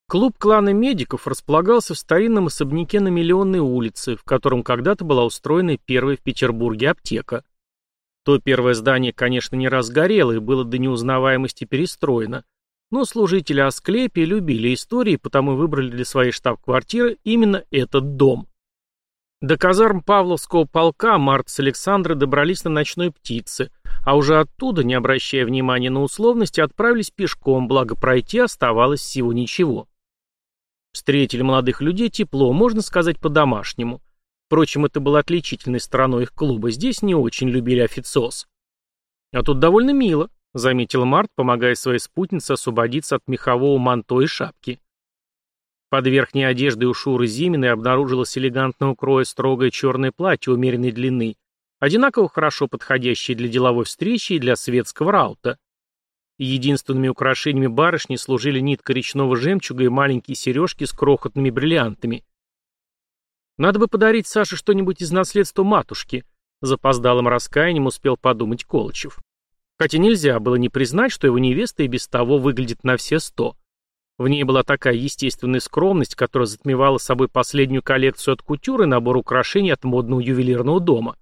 Клуб клана медиков располагался в старинном особняке на Миллионной улице, в котором когда-то была устроена первая в Петербурге аптека. То первое здание, конечно, не раз горело и было до неузнаваемости перестроено, но служители Асклепия любили истории, потому выбрали для своей штаб-квартиры именно этот дом. До казарм Павловского полка Март с Александрой добрались на ночной птице, а уже оттуда, не обращая внимания на условности, отправились пешком, благо пройти оставалось всего ничего. Встретили молодых людей тепло, можно сказать, по-домашнему. Впрочем, это было отличительной стороной их клуба, здесь не очень любили официоз. «А тут довольно мило», — заметил Март, помогая своей спутнице освободиться от мехового манто и шапки. Под верхней одеждой у Шуры Зиминой обнаружилось элегантного кроя строгое черное платье умеренной длины, одинаково хорошо подходящее для деловой встречи и для светского раута. Единственными украшениями барышни служили нитка речного жемчуга и маленькие сережки с крохотными бриллиантами. «Надо бы подарить Саше что-нибудь из наследства матушки», — запоздалым раскаянием успел подумать Колычев. Хотя нельзя было не признать, что его невеста и без того выглядит на все 100. В ней была такая естественная скромность, которая затмевала собой последнюю коллекцию от кутюр и набор украшений от модного ювелирного дома.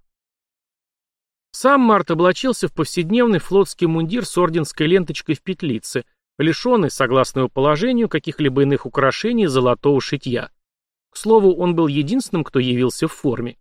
Сам Март облачился в повседневный флотский мундир с орденской ленточкой в петлице, лишенный, согласно его положению, каких-либо иных украшений и золотого шитья. К слову, он был единственным, кто явился в форме.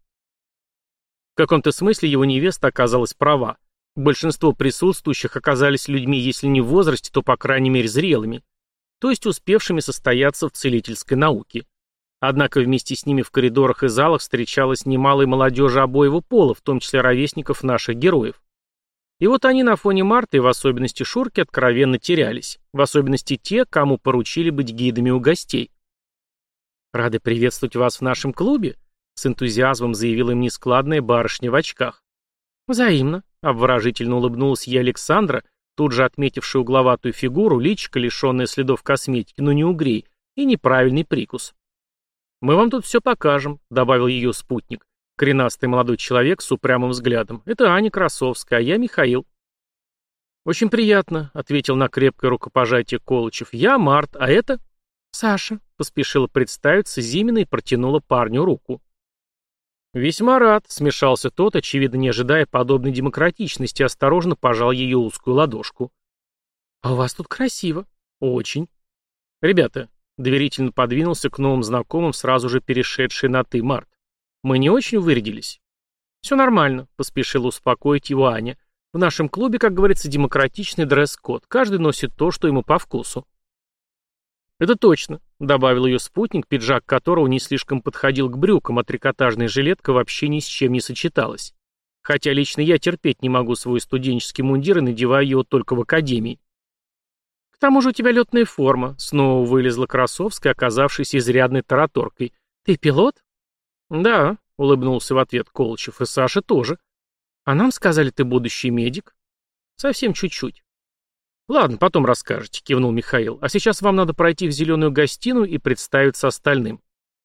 В каком-то смысле его невеста оказалась права. Большинство присутствующих оказались людьми, если не в возрасте, то, по крайней мере, зрелыми, то есть успевшими состояться в целительской науке. Однако вместе с ними в коридорах и залах встречалось немало и молодежи обоего пола, в том числе ровесников наших героев. И вот они на фоне Марта и в особенности Шурки откровенно терялись, в особенности те, кому поручили быть гидами у гостей. «Рады приветствовать вас в нашем клубе», — с энтузиазмом заявила им нескладная барышня в очках. «Взаимно», — обворожительно улыбнулась ей Александра, тут же отметившая угловатую фигуру, личико, лишенное следов косметики, но не угрей, и неправильный прикус. «Мы вам тут все покажем», — добавил ее спутник, коренастый молодой человек с упрямым взглядом. «Это Аня Красовская, а я Михаил». «Очень приятно», — ответил на крепкое рукопожатие Колычев. «Я Март, а это...» «Саша», — поспешила представиться Зимина и протянула парню руку. «Весьма рад», — смешался тот, очевидно не ожидая подобной демократичности, осторожно пожал ее узкую ладошку. «А у вас тут красиво». «Очень». «Ребята», — доверительно подвинулся к новым знакомым, сразу же перешедший на «ты», Март. «Мы не очень вырядились?» «Все нормально», — поспешила успокоить его Аня. «В нашем клубе, как говорится, демократичный дресс-код. Каждый носит то, что ему по вкусу». «Это точно», — добавил ее спутник, пиджак которого не слишком подходил к брюкам, а трикотажная жилетка вообще ни с чем не сочеталась. Хотя лично я терпеть не могу свой студенческий мундир и надеваю его только в академии. «К тому же у тебя летная форма», — снова вылезла Красовская, оказавшаяся изрядной тараторкой. «Ты пилот?» «Да», — улыбнулся в ответ Колычев, — «и Саша тоже». «А нам сказали, ты будущий медик?» «Совсем чуть-чуть». «Ладно, потом расскажете», — кивнул Михаил. «А сейчас вам надо пройти в зеленую гостиную и представиться остальным».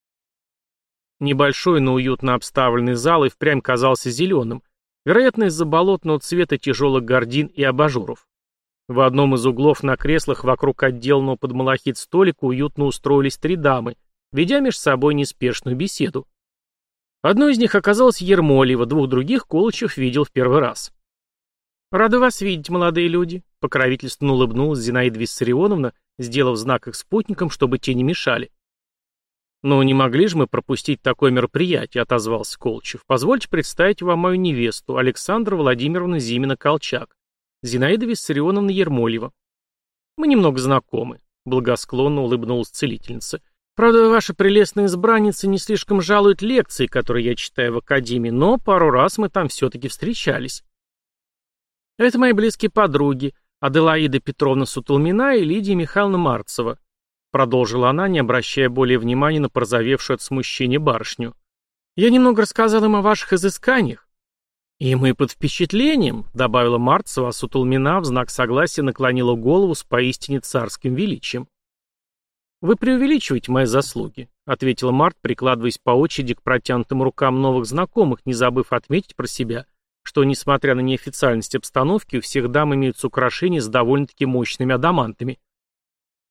Небольшой, но уютно обставленный зал и впрямь казался зеленым, вероятно, из-за болотного цвета тяжелых гардин и абажуров. В одном из углов на креслах вокруг отделанного под малахит столика уютно устроились 3 дамы, ведя между собой неспешную беседу. Одной из них оказалась Ермолева, 2 других Колычев видел в первый раз. «Рада вас видеть, молодые люди», — покровительственно улыбнулась Зинаида Виссарионовна, сделав знак их спутникам, чтобы те не мешали. «Ну, не могли же мы пропустить такое мероприятие», — отозвался Колычев. «Позвольте представить вам мою невесту, Александра Владимировна Зимина-Колчак, Зинаида Виссарионовна Ермолева. Мы немного знакомы», — благосклонно улыбнулась целительница. «Правда, ваша прелестная избранница не слишком жалует лекции, которые я читаю в академии, но пару раз мы там все-таки встречались». «Это мои близкие подруги, Аделаида Петровна Сутулмина и Лидия Михайловна Марцева», продолжила она, не обращая более внимания на порозовевшую от смущения барышню. «Я немного рассказала им о ваших изысканиях». «И мы под впечатлением», — добавила Марцева, а Сутулмина в знак согласия наклонила голову с поистине царским величием. «Вы преувеличиваете мои заслуги», — ответила Март, прикладываясь по очереди к протянутым рукам новых знакомых, не забыв отметить про себя, что, несмотря на неофициальность обстановки, у всех дам имеются украшения с довольно-таки мощными адамантами.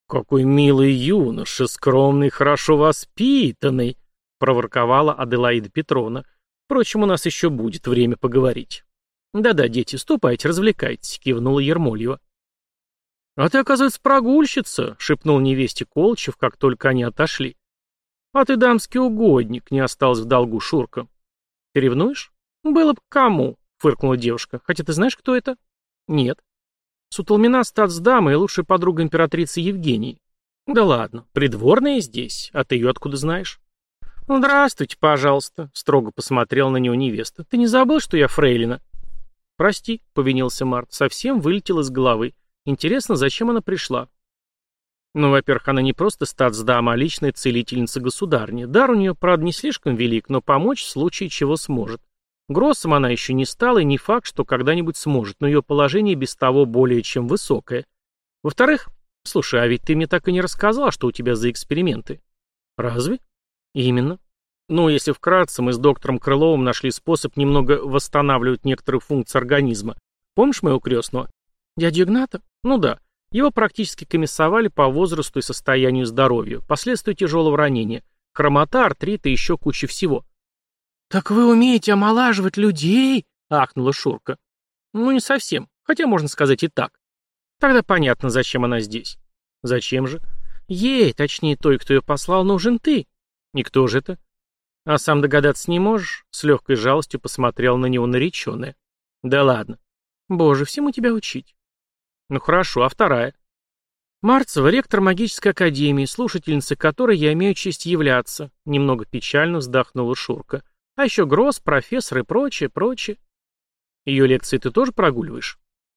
«Какой милый юноша, скромный, хорошо воспитанный», — проворковала Аделаида Петровна. «Впрочем, у нас еще будет время поговорить». «Да-да, дети, ступайте, развлекайтесь», — кивнула Ермольева. «А ты, оказывается, прогульщица», — шепнул невесте Колчев, как только они отошли. «А ты дамский угодник», — не осталось в долгу Шурка. «Ты ревнуешь?» «Было бы к кому», — фыркнула девушка. «Хотя ты знаешь, кто это?» «Нет». «Сутолмина статсдама и лучшая подруга императрицы Евгении». «Да ладно, придворная здесь, а ты ее откуда знаешь?» «Здравствуйте, пожалуйста», — строго посмотрел на него невеста. «Ты не забыл, что я фрейлина?» «Прости», — повинился Март, — совсем вылетел из головы. «Интересно, зачем она пришла?» «Ну, во-первых, она не просто статсдама, а личная целительница государни. Дар у нее, правда, не слишком велик, но помочь в случае чего сможет. Гроссом она еще не стала, и не факт, что когда-нибудь сможет, но ее положение без того более чем высокое. Во-вторых, слушай, а ведь ты мне так и не рассказала, что у тебя за эксперименты». «Разве?» «Именно. Ну, если вкратце, мы с доктором Крыловым нашли способ немного восстанавливать некоторые функции организма. Помнишь моего крестного?» «Дядю Игната?» «Ну да. Его практически комиссовали по возрасту и состоянию здоровья, последствия тяжелого ранения, хромота, артрит и еще куча всего». «Так вы умеете омолаживать людей?» — ахнула Шурка. «Ну, не совсем, хотя можно сказать и так». «Тогда понятно, зачем она здесь». «Зачем же?» «Ей, точнее той, кто ее послал, нужен ты». «И кто же это?» «А сам догадаться не можешь?» — с легкой жалостью посмотрел на него нареченная. «Да ладно. Боже, всему тебя учить». «Ну хорошо, а вторая?» «Марцева, ректор магической академии, слушательницей которой я имею честь являться», — немного печально вздохнула Шурка. «А еще Гросс, профессор и прочее, прочее». «Ее лекции ты тоже прогуливаешь?»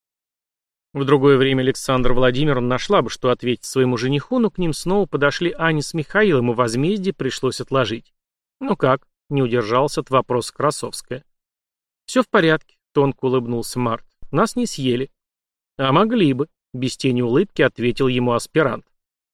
В другое время Александра Владимировна нашла бы, что ответить своему жениху, но к ним снова подошли Аня с Михаилом, и возмездие пришлось отложить. «Ну как?» — не удержался от вопроса Красовская. «Все в порядке», — тонко улыбнулся Март. «Нас не съели». «А могли бы», — без тени улыбки ответил ему аспирант.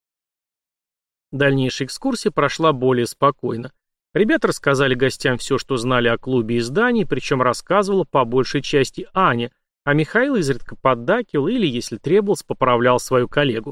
Дальнейшая экскурсия прошла более спокойно. Ребята рассказали гостям все, что знали о клубе и здании, причем рассказывала по большей части Аня, а Михаил изредка поддакивал или, если требовалось, поправлял свою коллегу.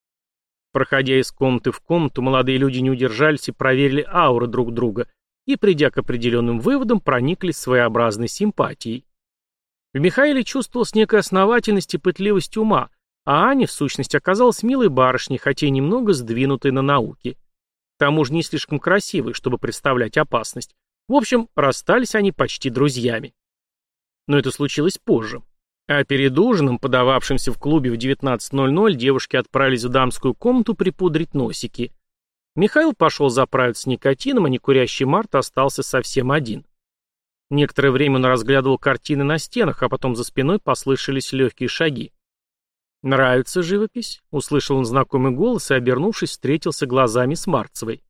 Проходя из комнаты в комнату, молодые люди не удержались и проверили ауры друг друга, и, придя к определенным выводам, прониклись своеобразной симпатией. В Михаиле чувствовалась некая основательность и пытливость ума, а Аня, в сущности, оказалась милой барышней, хотя и немного сдвинутой на науке. К тому же не слишком красивой, чтобы представлять опасность. В общем, расстались они почти друзьями. Но это случилось позже. А перед ужином, подававшимся в клубе в 19:00, девушки отправились в дамскую комнату припудрить носики. Михаил пошел заправиться никотином, а некурящий Март остался совсем один. Некоторое время он разглядывал картины на стенах, а потом за спиной послышались легкие шаги. «Нравится живопись?» — услышал он знакомый голос и, обернувшись, встретился глазами с Марцевой.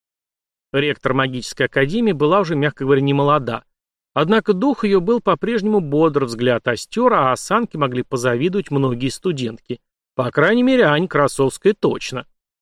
Ректор магической академии была уже, мягко говоря, не молода. Однако дух ее был по-прежнему бодр, взгляд остер, а осанки могли позавидовать многие студентки. По крайней мере, Аня Красовская точно.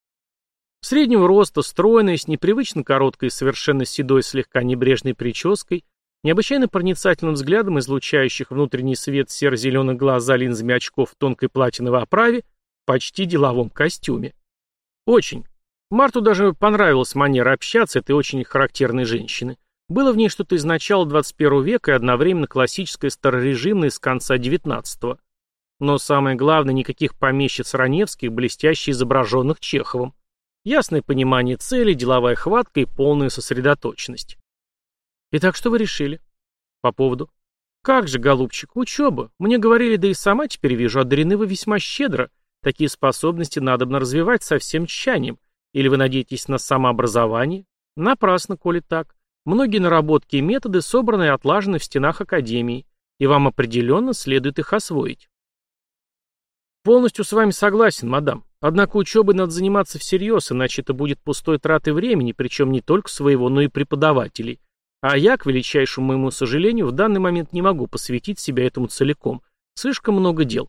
Среднего роста, стройная, с непривычно короткой и совершенно седой, слегка небрежной прической, необычайно проницательным взглядом, излучающих внутренний свет серо-зеленых глаз за линзами очков в тонкой платиновой оправе, почти деловом костюме. Очень. Марту даже понравилась манера общаться этой очень характерной женщины. Было в ней что-то из начала 21 века и одновременно классическое старорежимное с конца 19-го. Но самое главное, никаких помещиц раневских, блестяще изображенных Чеховым. Ясное понимание цели, деловая хватка и полная сосредоточенность. «Итак, что вы решили?» «По поводу?» «Как же, голубчик, учеба. Мне говорили, да и сама теперь вижу, одарены вы весьма щедро. Такие способности надобно развивать со всем тщанием. Или вы надеетесь на самообразование? Напрасно, коли так. Многие наработки и методы собраны и отлажены в стенах академии, и вам определенно следует их освоить». «Полностью с вами согласен, мадам. Однако учебой надо заниматься всерьез, иначе это будет пустой тратой времени, причем не только своего, но и преподавателей. А я, к величайшему моему сожалению, в данный момент не могу посвятить себя этому целиком. Слишком много дел».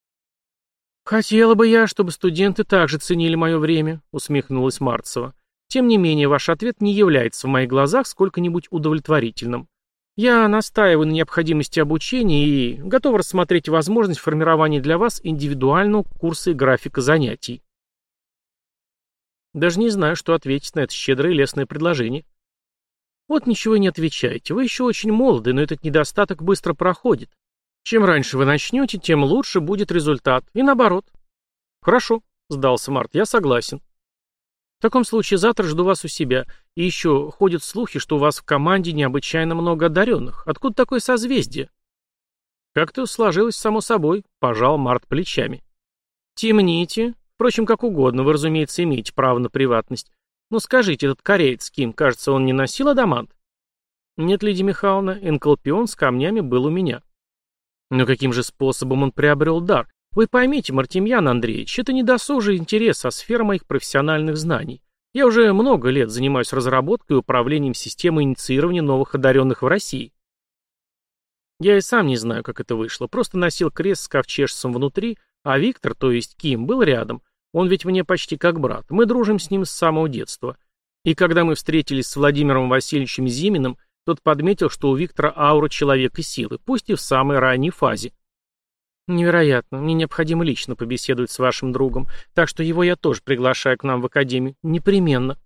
«Хотела бы я, чтобы студенты также ценили мое время», — усмехнулась Марцева. «Тем не менее, ваш ответ не является в моих глазах сколько-нибудь удовлетворительным. Я настаиваю на необходимости обучения и готов рассмотреть возможность формирования для вас индивидуального курса и графика занятий». Даже не знаю, что ответить на это щедрое и лестное предложение. Вот ничего и не отвечаете. Вы еще очень молоды, но этот недостаток быстро проходит. Чем раньше вы начнете, тем лучше будет результат. И наоборот. Хорошо, сдался Март, я согласен. В таком случае завтра жду вас у себя. И еще ходят слухи, что у вас в команде необычайно много одаренных. Откуда такое созвездие? Как-то сложилось само собой, пожал Март плечами. Темните. Впрочем, как угодно, вы, разумеется, имеете право на приватность. Но скажите, этот кореец Ким, кажется, он не носил адамант? Нет, Лидия Михайловна, энкалпион с камнями был у меня. Но каким же способом он приобрел дар? Вы поймите, Мартемьян Андреевич, это не досужий интерес, а сфера моих профессиональных знаний. Я уже много лет занимаюсь разработкой и управлением системы инициирования новых одаренных в России. Я и сам не знаю, как это вышло. Просто носил крест с ковчежцем внутри, а Виктор, то есть Ким, был рядом. Он ведь мне почти как брат. Мы дружим с ним с самого детства. И когда мы встретились с Владимиром Васильевичем Зиминым, тот подметил, что у Виктора аура человека силы, пусть и в самой ранней фазе. Невероятно. Мне необходимо лично побеседовать с вашим другом, так что его я тоже приглашаю к нам в академию. Непременно.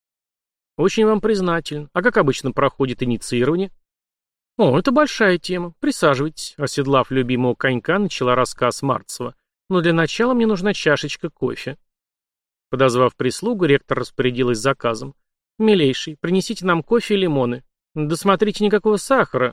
Очень вам признателен. А как обычно проходит инициирование? О, это большая тема. Присаживайтесь. Оседлав любимого конька, начала рассказ Марцева. Но для начала мне нужна чашечка кофе. Подозвав прислугу, ректор распорядилась заказом. «Милейший, принесите нам кофе и лимоны. Да смотрите, никакого сахара».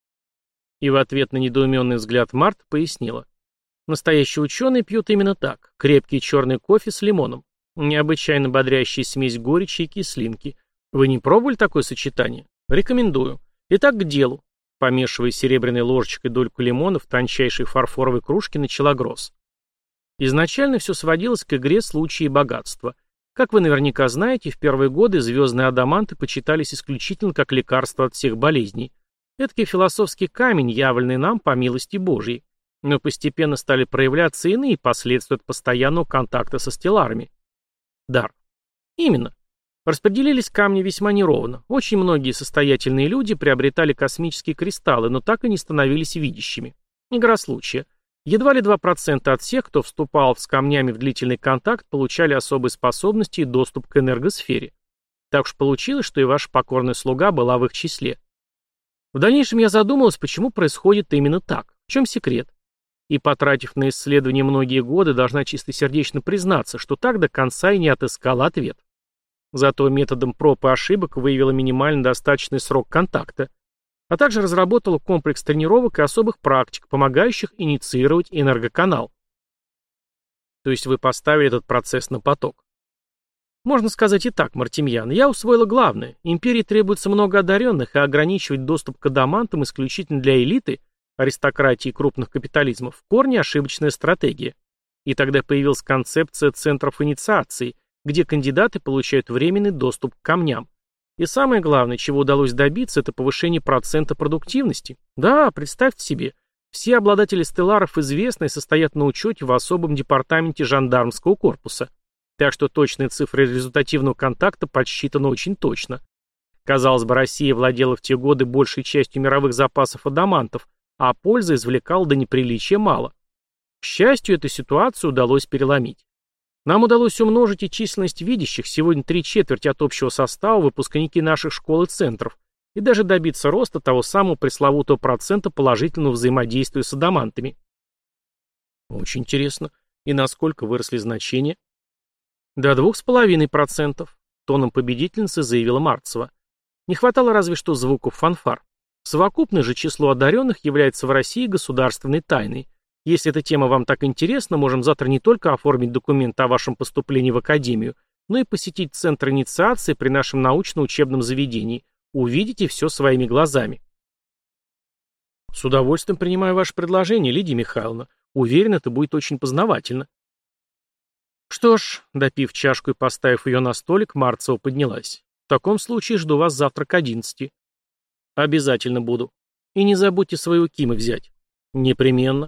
И в ответ на недоуменный взгляд Март пояснила. Настоящие ученые пьют именно так. Крепкий черный кофе с лимоном. Необычайно бодрящая смесь горечи и кислинки. Вы не пробовали такое сочетание? Рекомендую. Итак, к делу. Помешивая серебряной ложечкой дольку лимона в тончайшей фарфоровой кружке, начала Гросс. Изначально все сводилось к игре «Случаи и богатства». Как вы наверняка знаете, в первые годы звездные адаманты почитались исключительно как лекарство от всех болезней. Эдакий философский камень, явленный нам по милости Божьей. Но постепенно стали проявляться иные последствия от постоянного контакта со стелларами. Дар. Именно. Распределились камни весьма неровно. Очень многие состоятельные люди приобретали космические кристаллы, но так и не становились видящими. Игра случая. Едва ли 2% от всех, кто вступал с камнями в длительный контакт, получали особые способности и доступ к энергосфере. Так уж получилось, что и ваша покорная слуга была в их числе. В дальнейшем я задумалась, почему происходит именно так, в чем секрет. И, потратив на исследование многие годы, должна чистосердечно признаться, что так до конца и не отыскала ответ. Зато методом проб и ошибок выявила минимально достаточный срок контакта, а также разработала комплекс тренировок и особых практик, помогающих инициировать энергоканал. То есть вы поставили этот процесс на поток. Можно сказать и так, Мартемьян, я усвоила главное. Империи требуется много одаренных, и ограничивать доступ к адамантам исключительно для элиты, аристократии и крупных капитализмов, в корне ошибочная стратегия. И тогда появилась концепция центров инициации, где кандидаты получают временный доступ к камням. И самое главное, чего удалось добиться, это повышение процента продуктивности. Да, представьте себе, все обладатели стелларов известны и состоят на учете в особом департаменте жандармского корпуса. Так что точные цифры результативного контакта подсчитаны очень точно. Казалось бы, Россия владела в те годы большей частью мировых запасов адамантов, а пользы извлекала до неприличия мало. К счастью, эту ситуацию удалось переломить. Нам удалось умножить и численность видящих, сегодня 3/4 от общего состава выпускники наших школ и центров, и даже добиться роста того самого пресловутого процента положительного взаимодействия с адамантами. Очень интересно. И насколько выросли значения? До 2,5%, тоном победительницы заявила Марцева. Не хватало разве что звуков фанфар. Совокупное же число одаренных является в России государственной тайной. Если эта тема вам так интересна, можем завтра не только оформить документ о вашем поступлении в академию, но и посетить центр инициации при нашем научно-учебном заведении. Увидите все своими глазами. С удовольствием принимаю ваше предложение, Лидия Михайловна. Уверен, это будет очень познавательно. Что ж, допив чашку и поставив ее на столик, Марцева поднялась. В таком случае жду вас завтра к 11. Обязательно буду. И не забудьте своего Кима взять. Непременно.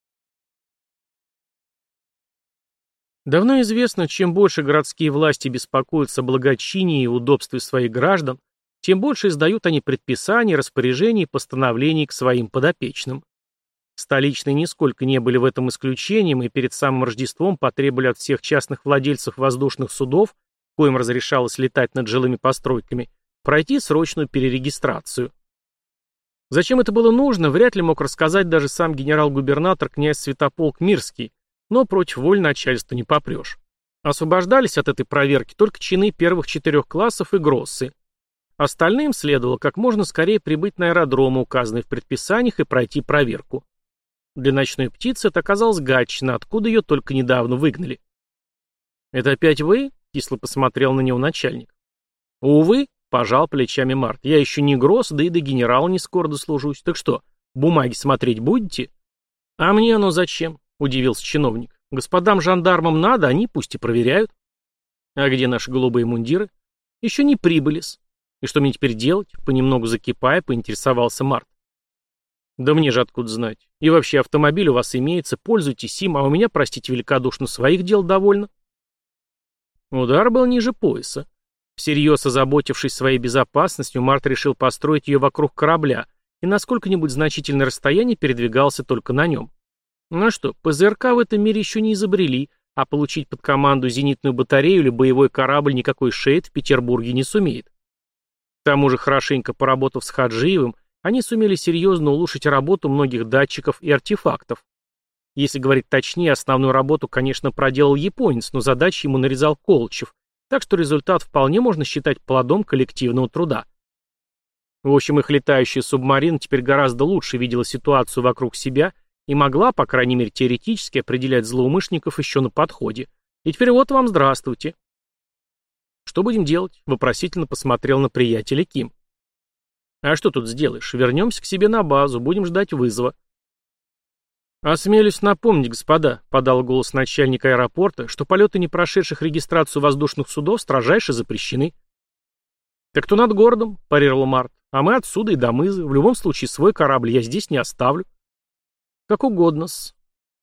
Давно известно, чем больше городские власти беспокоятся о благочинии и удобстве своих граждан, тем больше издают они предписаний, распоряжений и постановлений к своим подопечным. Столичные нисколько не были в этом исключением и перед самым Рождеством потребовали от всех частных владельцев воздушных судов коим разрешалось летать над жилыми постройками, пройти срочную перерегистрацию. Зачем это было нужно, вряд ли мог рассказать даже сам генерал-губернатор князь Святополк Мирский, но против воли начальства не попрешь. Освобождались от этой проверки только чины первых 4 классов и гроссы. Остальным следовало как можно скорее прибыть на аэродромы, указанные в предписаниях, и пройти проверку. Для ночной птицы это оказалось Гатчина, откуда ее только недавно выгнали. «Это опять вы?» — кисло посмотрел на него начальник. «Увы», — пожал плечами Март, — «я еще не гросс, да и до генерала не скоро дослужусь. Так что, бумаги смотреть будете?» «А мне оно зачем?» — удивился чиновник. «Господам жандармам надо, они пусть и проверяют». «А где наши голубые мундиры?» «Еще не прибыли-с». «И что мне теперь делать?» — понемногу закипая, поинтересовался Март. «Да мне же откуда знать. И вообще автомобиль у вас имеется, пользуйтесь им, а у меня, простите великодушно, своих дел довольно». Удар был ниже пояса. Всерьез озаботившись своей безопасностью, Март решил построить ее вокруг корабля и на сколько-нибудь значительное расстояние передвигался только на нем. Ну что, ПЗРК в этом мире еще не изобрели, а получить под команду зенитную батарею или боевой корабль никакой шейд в Петербурге не сумеет. К тому же, хорошенько поработав с Хаджиевым, они сумели серьезно улучшить работу многих датчиков и артефактов. Если говорить точнее, основную работу, конечно, проделал японец, но задачи ему нарезал Колчев, так что результат вполне можно считать плодом коллективного труда. В общем, их летающая субмарина теперь гораздо лучше видела ситуацию вокруг себя и могла, по крайней мере теоретически, определять злоумышленников еще на подходе. И теперь вот вам здравствуйте. «Что будем делать?» — вопросительно посмотрел на приятеля Ким. «А что тут сделаешь? Вернемся к себе на базу, будем ждать вызова». «Осмелюсь напомнить, господа», — подал голос начальника аэропорта, «что полеты, не прошедших регистрацию воздушных судов, строжайше запрещены». «Так кто над городом?» — парировал Март. «А мы отсюда и до мызы. В любом случае свой корабль я здесь не оставлю». «Как угодно-с».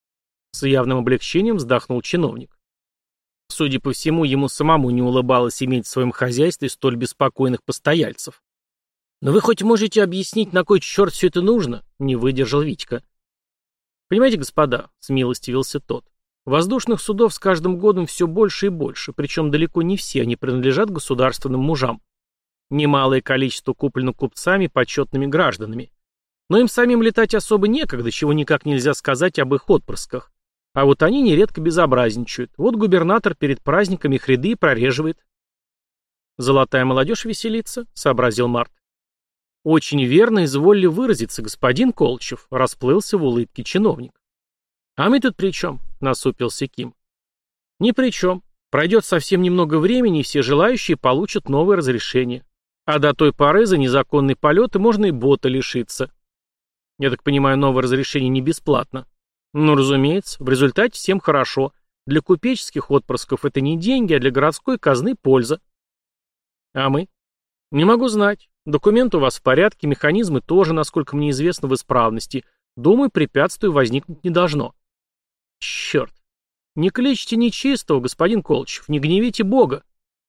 С явным облегчением вздохнул чиновник. Судя по всему, ему самому не улыбалось иметь в своем хозяйстве столь беспокойных постояльцев. «Но вы хоть можете объяснить, на кой черт все это нужно?» — не выдержал Витька. «Понимаете, господа», — смилостивился тот, — «воздушных судов с каждым годом все больше и больше, причем далеко не все они принадлежат государственным мужам. Немалое количество куплено купцами и почетными гражданами. Но им самим летать особо некогда, чего никак нельзя сказать об их отпрысках. А вот они нередко безобразничают. Вот губернатор перед праздниками их ряды прореживает». «Золотая молодежь веселится», — сообразил Март. «Очень верно изволили выразиться, господин Колчев», — расплылся в улыбке чиновник. «А мы тут при чем?» — насупился Ким. «Ни при чем. Пройдет совсем немного времени, и все желающие получат новое разрешение. А до той поры за незаконный полет можно и бота лишиться. Я так понимаю, новое разрешение не бесплатно?» «Ну, разумеется, в результате всем хорошо. Для купеческих отпрысков это не деньги, а для городской казны польза». «А мы?» «Не могу знать. Документы у вас в порядке, механизмы тоже, насколько мне известно, в исправности. Думаю, препятствий возникнуть не должно». «Черт! Не кличьте нечистого, господин Колчев, не гневите Бога».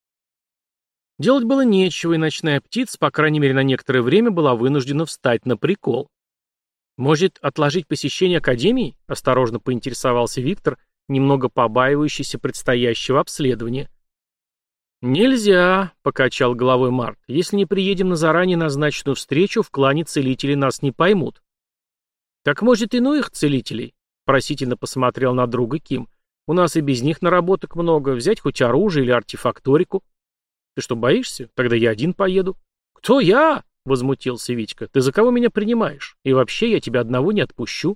Делать было нечего, и ночная птица, по крайней мере на некоторое время, была вынуждена встать на прикол. «Может, отложить посещение академии?» — осторожно поинтересовался Виктор, немного побаивающийся предстоящего обследования. «Нельзя», — покачал головой Март. «Если не приедем на заранее назначенную встречу, в клане целителей нас не поймут». «Так, может, иных целителей?» — просительно посмотрел на друга Ким. «У нас и без них наработок много. Взять хоть оружие или артефакторику». «Ты что, боишься? Тогда я один поеду». «Кто я?» — возмутился Витька. «Ты за кого меня принимаешь? И вообще я тебя одного не отпущу».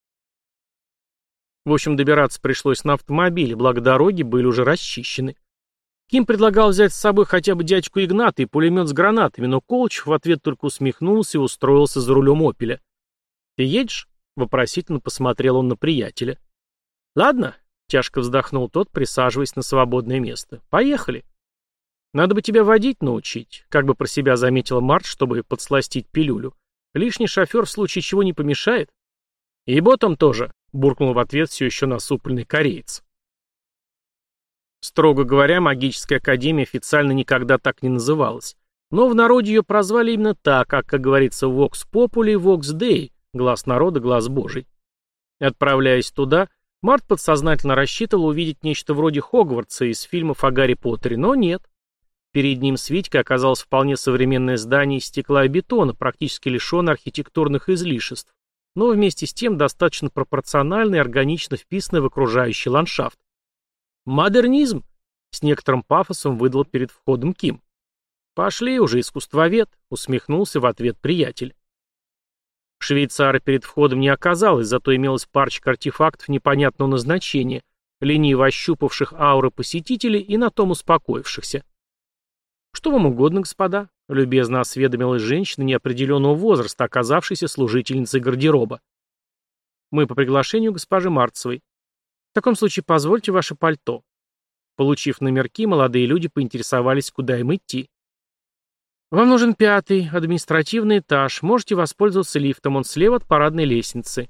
В общем, добираться пришлось на автомобиле, благо дороги были уже расчищены. Ким предлагал взять с собой хотя бы дядьку Игната и пулемет с гранатами, но Колчев в ответ только усмехнулся и устроился за рулем «Опеля». «Ты едешь?» — вопросительно посмотрел он на приятеля. «Ладно», — тяжко вздохнул тот, присаживаясь на свободное место. «Поехали». «Надо бы тебя водить научить», — как бы про себя заметила Март, чтобы подсластить пилюлю. «Лишний шофер в случае чего не помешает». «И ботом тоже», — буркнул в ответ все еще насупленный кореец. Строго говоря, магическая академия официально никогда так не называлась. Но в народе ее прозвали именно так, как говорится, «Vox Populi, Vox Dei», глаз народа, глаз Божий. Отправляясь туда, Март подсознательно рассчитывал увидеть нечто вроде Хогвартса из фильмов о Гарри Поттере, но нет. Перед ним с Витькой оказалось вполне современное здание из стекла и бетона, практически лишенное архитектурных излишеств, но вместе с тем достаточно пропорционально и органично вписанное в окружающий ландшафт. «Модернизм!» — с некоторым пафосом выдал перед входом Ким. «Пошли уже, искусствовед!» — усмехнулся в ответ приятель. Швейцара перед входом не оказалось, зато имелась парочка артефактов непонятного назначения, лениво ощупавших ауры посетителей и на том успокоившихся. «Что вам угодно, господа?» — любезно осведомилась женщина неопределенного возраста, оказавшаяся служительницей гардероба. «Мы по приглашению госпожи Марцевой. В таком случае позвольте ваше пальто». Получив номерки, молодые люди поинтересовались, куда им идти. «Вам нужен 5-й, административный этаж. Можете воспользоваться лифтом, он слева от парадной лестницы».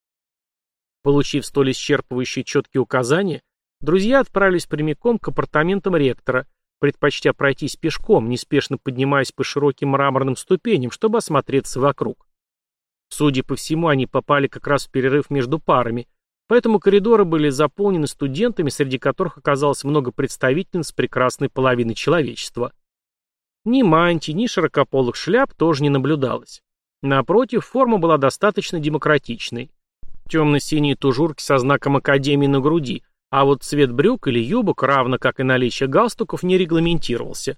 Получив столь исчерпывающие четкие указания, друзья отправились прямиком к апартаментам ректора, предпочтя пройтись пешком, неспешно поднимаясь по широким мраморным ступеням, чтобы осмотреться вокруг. Судя по всему, они попали как раз в перерыв между парами, поэтому коридоры были заполнены студентами, среди которых оказалось много представительниц прекрасной половины человечества. Ни мантий, ни широкополых шляп тоже не наблюдалось. Напротив, форма была достаточно демократичной. Темно-синие тужурки со знаком Академии на груди, а вот цвет брюк или юбок, равно как и наличие галстуков, не регламентировался.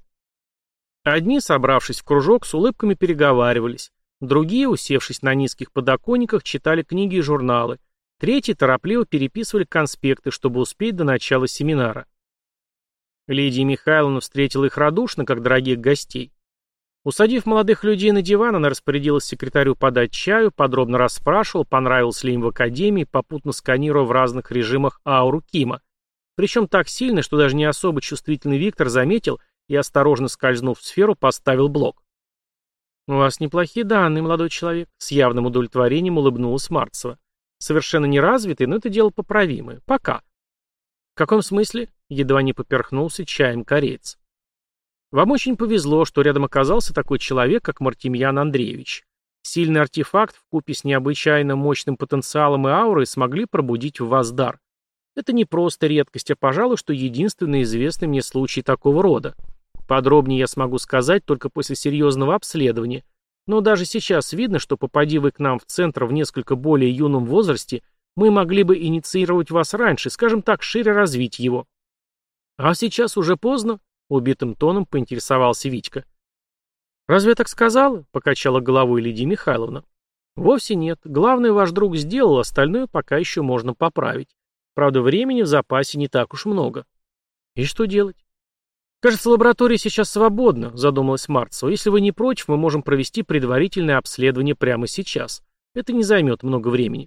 Одни, собравшись в кружок, с улыбками переговаривались, другие, усевшись на низких подоконниках, читали книги и журналы, третьи торопливо переписывали конспекты, чтобы успеть до начала семинара. Лидия Михайловна встретила их радушно, как дорогих гостей. Усадив молодых людей на диван, она распорядилась секретарю подать чаю, подробно расспрашивала, понравилось ли им в академии, попутно сканируя в разных режимах ауру Кима. Причем так сильно, что даже не особо чувствительный Виктор заметил и, осторожно скользнув в сферу, поставил блок. «У вас неплохие данные, молодой человек», — с явным удовлетворением улыбнулась Марцева. «Совершенно неразвитый, но это дело поправимое. Пока». «В каком смысле?» — едва не поперхнулся чаем кореец. «Вам очень повезло, что рядом оказался такой человек, как Мартемьян Андреевич. Сильный артефакт вкупе с необычайно мощным потенциалом и аурой смогли пробудить в вас дар. Это не просто редкость, а, пожалуй, что единственный известный мне случай такого рода. Подробнее я смогу сказать только после серьезного обследования, но даже сейчас видно, что попади вы к нам в центр в несколько более юном возрасте, мы могли бы инициировать вас раньше, скажем так, шире развить его». «А сейчас уже поздно?» — убитым тоном поинтересовался Витька. «Разве я так сказала?» — покачала головой Лидия Михайловна. «Вовсе нет. Главное, ваш друг сделал, остальное пока еще можно поправить. Правда, времени в запасе не так уж много». «И что делать?» «Кажется, лаборатория сейчас свободна», — задумалась Марцева. «Если вы не против, мы можем провести предварительное обследование прямо сейчас. Это не займет много времени».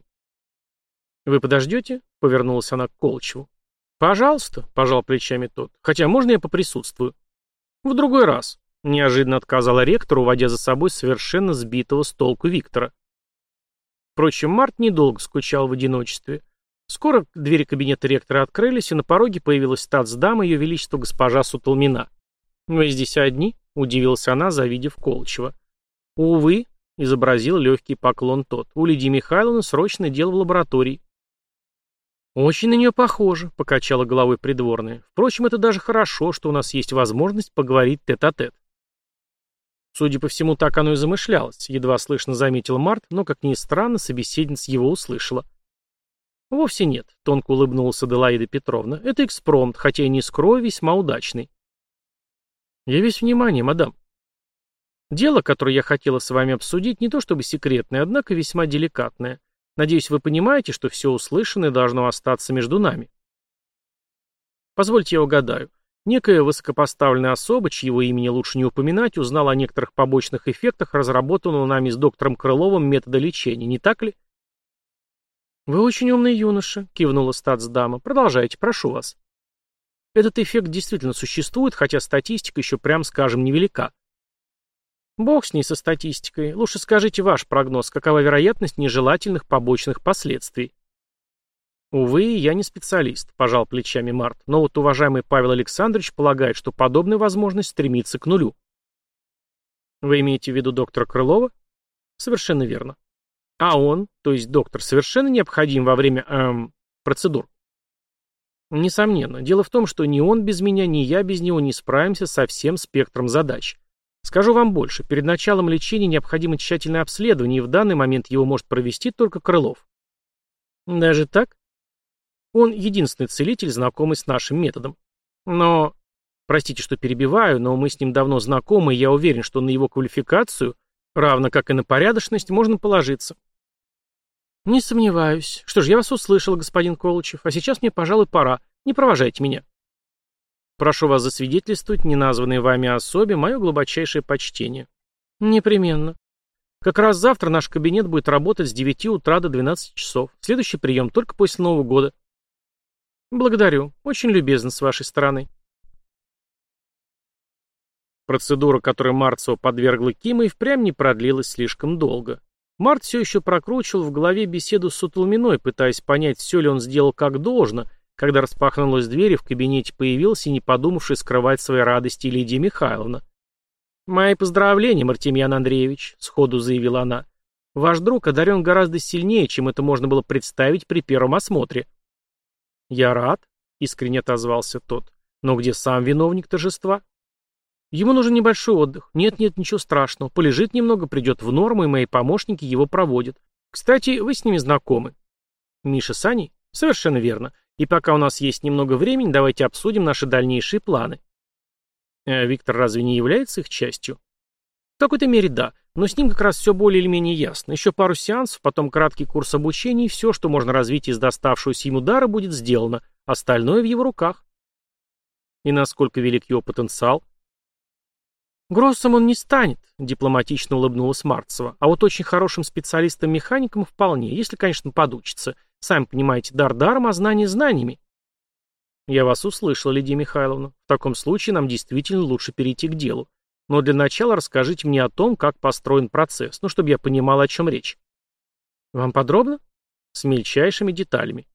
«Вы подождете?» — повернулась она к Колчеву. «Пожалуйста», — пожал плечами тот. «Хотя можно я поприсутствую?» «В другой раз», — неожиданно отказала ректор, уводя за собой совершенно сбитого с толку Виктора. Впрочем, Март недолго скучал в одиночестве. Скоро двери кабинета ректора открылись, и на пороге появилась статсдама ее величества госпожа Сутолмина. «Вы здесь одни?» — удивилась она, завидев Колчева. «Увы», — изобразил легкий поклон тот. «У Лидии Михайловны срочное дело в лаборатории». «Очень на нее похоже», — покачала головой придворная. «Впрочем, это даже хорошо, что у нас есть возможность поговорить тет-а-тет». Судя по всему, так оно и замышлялось, едва слышно заметил Март, но, как ни странно, собеседница его услышала. «Вовсе нет», — тонко улыбнулась Аделаида Петровна. «Это экспромт, хотя и не скрою, весьма удачный». «Я весь внимание, мадам». «Дело, которое я хотела с вами обсудить, не то чтобы секретное, однако весьма деликатное. Надеюсь, вы понимаете, что все услышанное должно остаться между нами». «Позвольте я угадаю. Некая высокопоставленная особа, чьего имени лучше не упоминать, узнала о некоторых побочных эффектах разработанного нами с доктором Крыловым метода лечения, не так ли?» «Вы очень умный юноша», — кивнула статсдама. «Продолжайте, прошу вас». «Этот эффект действительно существует, хотя статистика еще, прям скажем, невелика». «Бог с ней со статистикой. Лучше скажите ваш прогноз, какова вероятность нежелательных побочных последствий?» «Увы, я не специалист», — пожал плечами Март, «но вот уважаемый Павел Александрович полагает, что подобная возможность стремится к нулю». «Вы имеете в виду доктора Крылова?» «Совершенно верно». «А он, то есть доктор, совершенно необходим во время, процедур. Несомненно. Дело в том, что ни он без меня, ни я без него не справимся со всем спектром задач. Скажу вам больше. Перед началом лечения необходимо тщательное обследование, и в данный момент его может провести только Крылов. Даже так? Он единственный целитель, знакомый с нашим методом. Но, простите, что перебиваю, но мы с ним давно знакомы, и я уверен, что на его квалификацию, равно как и на порядочность, можно положиться. Не сомневаюсь. Что ж, я вас услышал, господин Колычев, а сейчас мне, пожалуй, пора. Не провожайте меня. Прошу вас засвидетельствовать неназванной вами особе мое глубочайшее почтение. Непременно. Как раз завтра наш кабинет будет работать с 9 утра до 12 часов. Следующий прием только после Нового года. Благодарю. Очень любезно с вашей стороны. Процедура, которой Марцева подвергла Кима, и впрямь не продлилась слишком долго. Март все еще прокручивал в голове беседу с Сутолминой, пытаясь понять, все ли он сделал как должно, когда распахнулась дверь, и в кабинете появился, не подумавший скрывать своей радости, Лидия Михайловна. «Мои поздравления, Мартемьян Андреевич», — сходу заявила она. «Ваш друг одарен гораздо сильнее, чем это можно было представить при первом осмотре». «Я рад», — искренне отозвался тот. «Но где сам виновник торжества?» «Ему нужен небольшой отдых. Нет, ничего страшного. Полежит немного, придет в норму, и мои помощники его проводят. Кстати, вы с ними знакомы». «Миша с Аней?» «Совершенно верно. И пока у нас есть немного времени, давайте обсудим наши дальнейшие планы». Виктор разве не является их частью? В какой-то мере да, но с ним как раз все более или менее ясно. Еще пару сеансов, потом краткий курс обучения, и все, что можно развить из доставшегося ему дара, будет сделано. Остальное в его руках. И насколько велик его потенциал? Гроссом он не станет, дипломатично улыбнулась Марцева. А вот очень хорошим специалистом-механиком вполне, если, конечно, подучится. Сами понимаете, дар даром, а знания знаниями. Я вас услышала, Лидия Михайловна. В таком случае нам действительно лучше перейти к делу. Но для начала расскажите мне о том, как построен процесс, чтобы я понимал, о чем речь. Вам подробно? С мельчайшими деталями.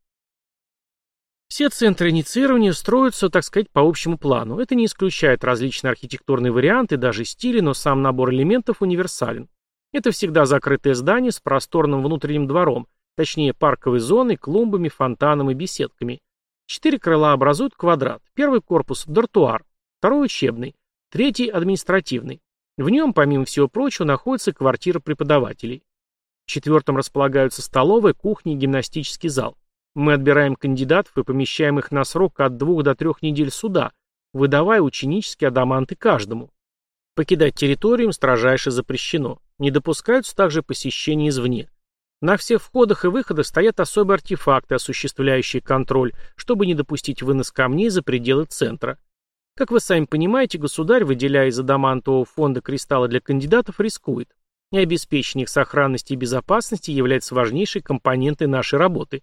Все центры инициирования строятся, так сказать, по общему плану. Это не исключает различные архитектурные варианты, даже стили, но сам набор элементов универсален. Это всегда закрытое здание с просторным внутренним двором, точнее парковой зоной, клумбами, фонтаном и беседками. 4 крыла образуют квадрат. Первый корпус – дартуар, второй – учебный, третий – административный. В нем, помимо всего прочего, находится квартира преподавателей. В четвертом располагаются столовая, кухня и гимнастический зал. Мы отбираем кандидатов и помещаем их на срок от 2 до 3 недель суда, выдавая ученические адаманты каждому. Покидать территорию им строжайше запрещено. Не допускаются также посещения извне. На всех входах и выходах стоят особые артефакты, осуществляющие контроль, чтобы не допустить вынос камней за пределы центра. Как вы сами понимаете, государь, выделяя из адамантового фонда кристаллы для кандидатов, рискует. И обеспечение их сохранности и безопасности является важнейшей компонентой нашей работы.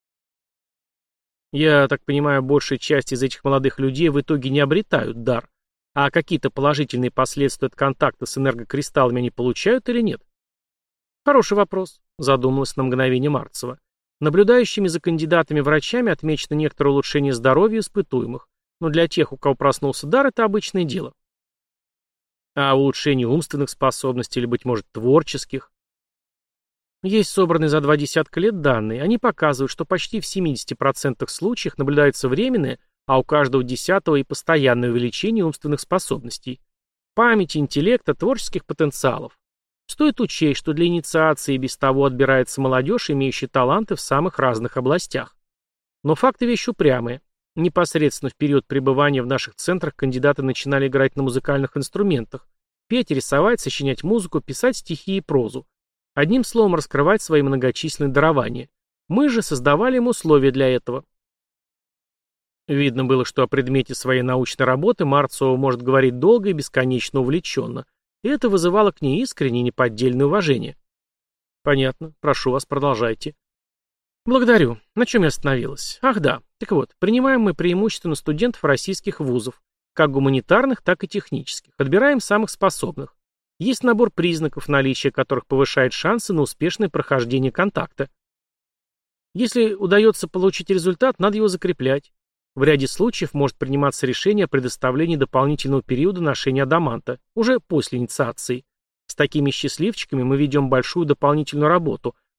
Я так понимаю, большая часть из этих молодых людей в итоге не обретают дар. А какие-то положительные последствия от контакта с энергокристаллами они получают или нет? Хороший вопрос, задумалась на мгновение Марцева. Наблюдающими за кандидатами врачами отмечено некоторое улучшение здоровья испытуемых, но для тех, у кого проснулся дар, это обычное дело. А улучшение умственных способностей или, быть может, творческих? Есть собранные за 20 лет данные. Они показывают, что почти в 70% случаев наблюдается временное, а у каждого 10-го и постоянное увеличение умственных способностей. Памяти, интеллекта, творческих потенциалов. Стоит учесть, что для инициации без того отбирается молодежь, имеющая таланты в самых разных областях. Но факты вещь упрямые. Непосредственно в период пребывания в наших центрах кандидаты начинали играть на музыкальных инструментах, петь, рисовать, сочинять музыку, писать стихи и прозу. Одним словом, раскрывать свои многочисленные дарования. Мы же создавали им условия для этого. Видно было, что о предмете своей научной работы Марцева может говорить долго и бесконечно увлеченно, и это вызывало к ней искреннее и неподдельное уважение. Понятно. Прошу вас, продолжайте. Благодарю. На чем я остановилась? Ах да. Так вот, принимаем мы преимущественно студентов российских вузов, как гуманитарных, так и технических. Отбираем самых способных. Есть набор признаков, наличие которых повышает шансы на успешное прохождение контакта. Если удается получить результат, надо его закреплять. В ряде случаев может приниматься решение о предоставлении дополнительного периода ношения адаманта, уже после инициации. С такими счастливчиками мы ведем большую дополнительную работу,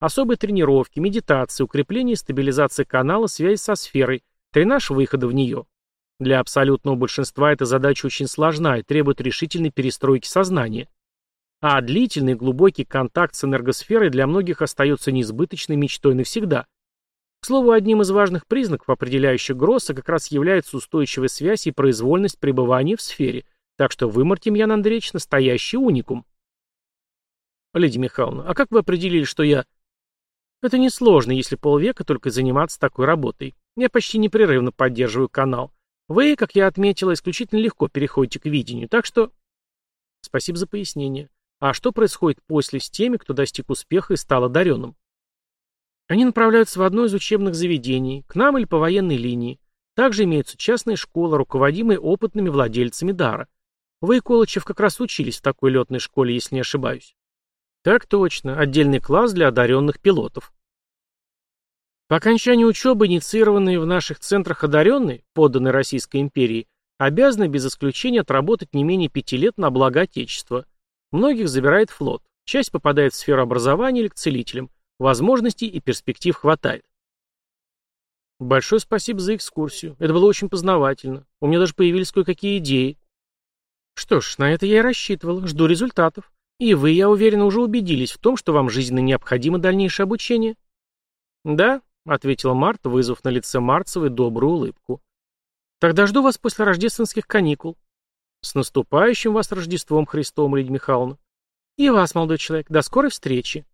Особые тренировки, медитации, укрепление и стабилизация канала связи со сферой, тренаж выхода в нее. Для абсолютного большинства эта задача очень сложна и требует решительной перестройки сознания. А длительный глубокий контакт с энергосферой для многих остается неизбыточной мечтой навсегда. К слову, одним из важных признаков, определяющих Гросса, как раз является устойчивая связь и произвольность пребывания в сфере. Так что вы, Мартемьян Андреевич, настоящий уникум. Лидия Михайловна, а как вы определили, что я... Это несложно, если полвека только заниматься такой работой. Я почти непрерывно поддерживаю канал. Вы, как я отметила, исключительно легко переходите к видению, так что... Спасибо за пояснение. А что происходит после с теми, кто достиг успеха и стал одаренным? Они направляются в одно из учебных заведений, к нам или по военной линии. Также имеются частные школы, руководимые опытными владельцами дара. Вы, Колычев, как раз учились в такой летной школе, если не ошибаюсь. Так точно, отдельный класс для одаренных пилотов. По окончании учебы инициированные в наших центрах одаренные, подданные Российской империи, обязаны без исключения отработать не менее 5 лет на благо Отечества. Многих забирает флот, часть попадает в сферу образования или к целителям. Возможностей и перспектив хватает. Большое спасибо за экскурсию. Это было очень познавательно. У меня даже появились кое-какие идеи. Что ж, на это я и рассчитывал. Жду результатов. И вы, я уверен, уже убедились в том, что вам жизненно необходимо дальнейшее обучение. Да, ответила Марта, вызвав на лице Марцевой добрую улыбку. Тогда жду вас после рождественских каникул. С наступающим вас Рождеством Христовым, Лидия Михайловна. И вас, молодой человек. До скорой встречи.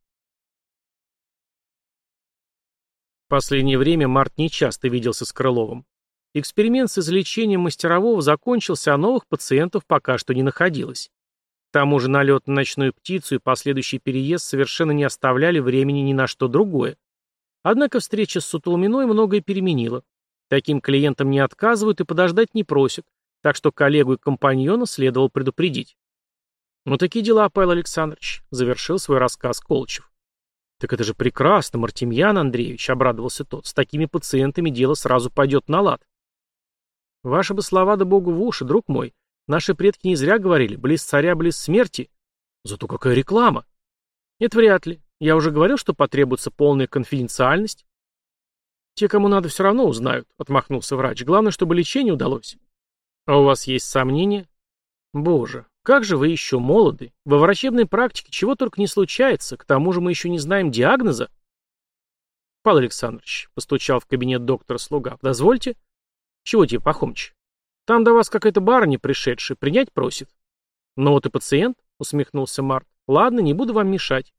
В последнее время Март нечасто виделся с Крыловым. Эксперимент с излечением мастерового закончился, а новых пациентов пока что не находилось. К тому же налет на ночную птицу и последующий переезд совершенно не оставляли времени ни на что другое. Однако встреча с Сутолминой многое переменила. Таким клиентам не отказывают и подождать не просят, так что коллегу и компаньона следовало предупредить. «Ну такие дела, Павел Александрович», — завершил свой рассказ Колычев. «Так это же прекрасно, Мартемьян Андреевич», — обрадовался тот. «С такими пациентами дело сразу пойдет на лад». «Ваши бы слова да Богу в уши, друг мой. Наши предки не зря говорили, близ царя, близ смерти. Зато какая реклама!» «Это вряд ли. Я уже говорил, что потребуется полная конфиденциальность». «Те, кому надо, все равно узнают», — отмахнулся врач. «Главное, чтобы лечение удалось». «А у вас есть сомнения?» «Боже, как же вы еще молоды. Во врачебной практике чего только не случается, к тому же мы еще не знаем диагноза». «Павел Александрович», — постучал в кабинет доктора слуга, — «дозвольте». «Чего тебе, Пахомыч? Там до вас какая-то барыня пришедшая, принять просит». «Ну вот и пациент», — усмехнулся Март. «Ладно, не буду вам мешать».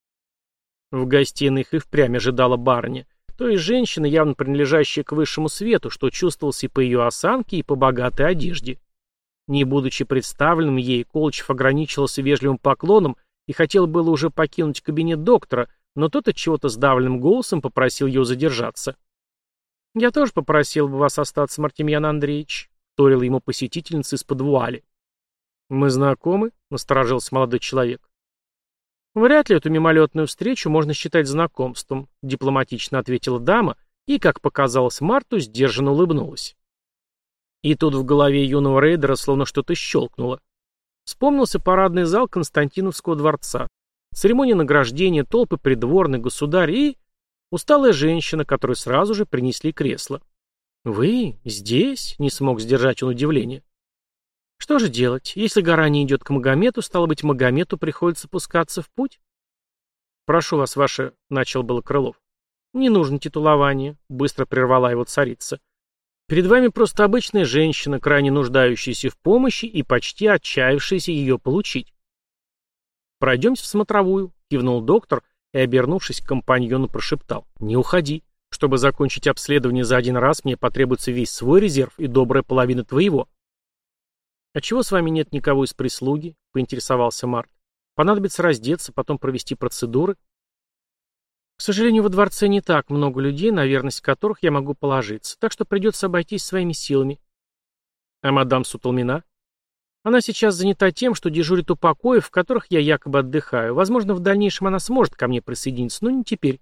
В гостиной их и впрямь ожидала барыня, то есть женщина, явно принадлежащая к высшему свету, что чувствовалось и по ее осанке, и по богатой одежде. Не будучи представленным ей, Колычев ограничился вежливым поклоном и хотел было уже покинуть кабинет доктора, но тот от чего-то сдавленным голосом попросил ее задержаться. «Я тоже попросил бы вас остаться, Мартемьян Андреевич», — вторила ему посетительница из-под вуали. «Мы знакомы?» — насторожился молодой человек. «Вряд ли эту мимолетную встречу можно считать знакомством», — дипломатично ответила дама и, как показалось Марту, сдержанно улыбнулась. И тут в голове юного рейдера словно что-то щелкнуло. Вспомнился парадный зал Константиновского дворца, церемония награждения, толпы придворных, государь и... усталая женщина, которой сразу же принесли кресло. «Вы здесь?» — не смог сдержать он удивление. «Что же делать? Если гора не идет к Магомету, стало быть, Магомету приходится пускаться в путь?» «Прошу вас, ваше...» — начал было Крылов. «Не нужно титулование», — быстро прервала его царица. «Перед вами просто обычная женщина, крайне нуждающаяся в помощи и почти отчаявшаяся ее получить». «Пройдемте в смотровую», — кивнул доктор и, обернувшись к компаньону, прошептал. «Не уходи. Чтобы закончить обследование за один раз, мне потребуется весь свой резерв и добрая половина твоего». «А чего с вами нет никого из прислуги?» — поинтересовался Март. «Понадобится раздеться, потом провести процедуры». «К сожалению, во дворце не так много людей, на верность которых я могу положиться, так что придется обойтись своими силами». «А мадам Сутолмина?» «Она сейчас занята тем, что дежурит у покоев, в которых я якобы отдыхаю. Возможно, в дальнейшем она сможет ко мне присоединиться, но не теперь».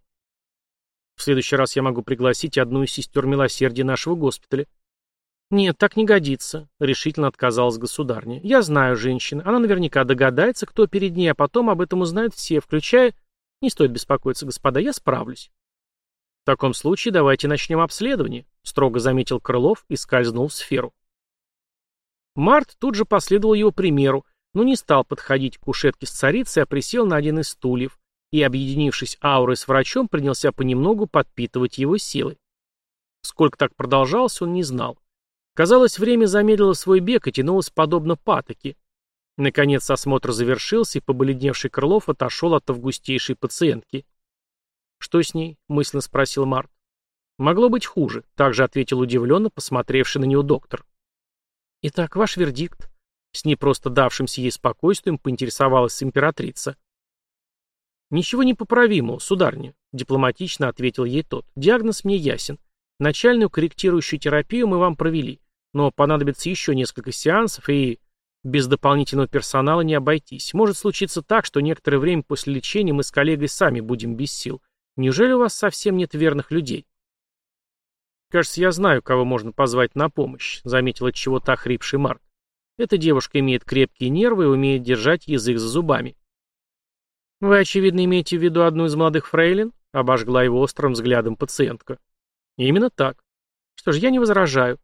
«В следующий раз я могу пригласить одну из сестер милосердия нашего госпиталя». «Нет, так не годится», — решительно отказалась государня. «Я знаю женщину. Она наверняка догадается, кто перед ней, а потом об этом узнают все, включая...» Не стоит беспокоиться, господа, я справлюсь. В таком случае давайте начнем обследование, строго заметил Крылов и скользнул в сферу. Март тут же последовал его примеру, но не стал подходить к кушетке с царицей, а присел на один из стульев и, объединившись аурой с врачом, принялся понемногу подпитывать его силы. Сколько так продолжалось, он не знал. Казалось, время замедлило свой бег и тянулось подобно патоке. Наконец осмотр завершился, и побледневший Крылов отошел от августейшей пациентки. «Что с ней?» — мысленно спросил Март. «Могло быть хуже», — также ответил удивленно, посмотревший на него доктор. «Итак, ваш вердикт?» — с непросто давшимся ей спокойствием поинтересовалась императрица. «Ничего непоправимого, сударыня», — дипломатично ответил ей тот. «Диагноз мне ясен. Начальную корректирующую терапию мы вам провели, но понадобится еще несколько сеансов, и без дополнительного персонала не обойтись. Может случиться так, что некоторое время после лечения мы с коллегой сами будем без сил. Неужели у вас совсем нет верных людей?» «Кажется, я знаю, кого можно позвать на помощь», — заметил отчего-то охрипший Март. «Эта девушка имеет крепкие нервы и умеет держать язык за зубами». «Вы, очевидно, имеете в виду одну из молодых фрейлин?» — обожгла его острым взглядом пациентка. «Именно так. Что ж, я не возражаю».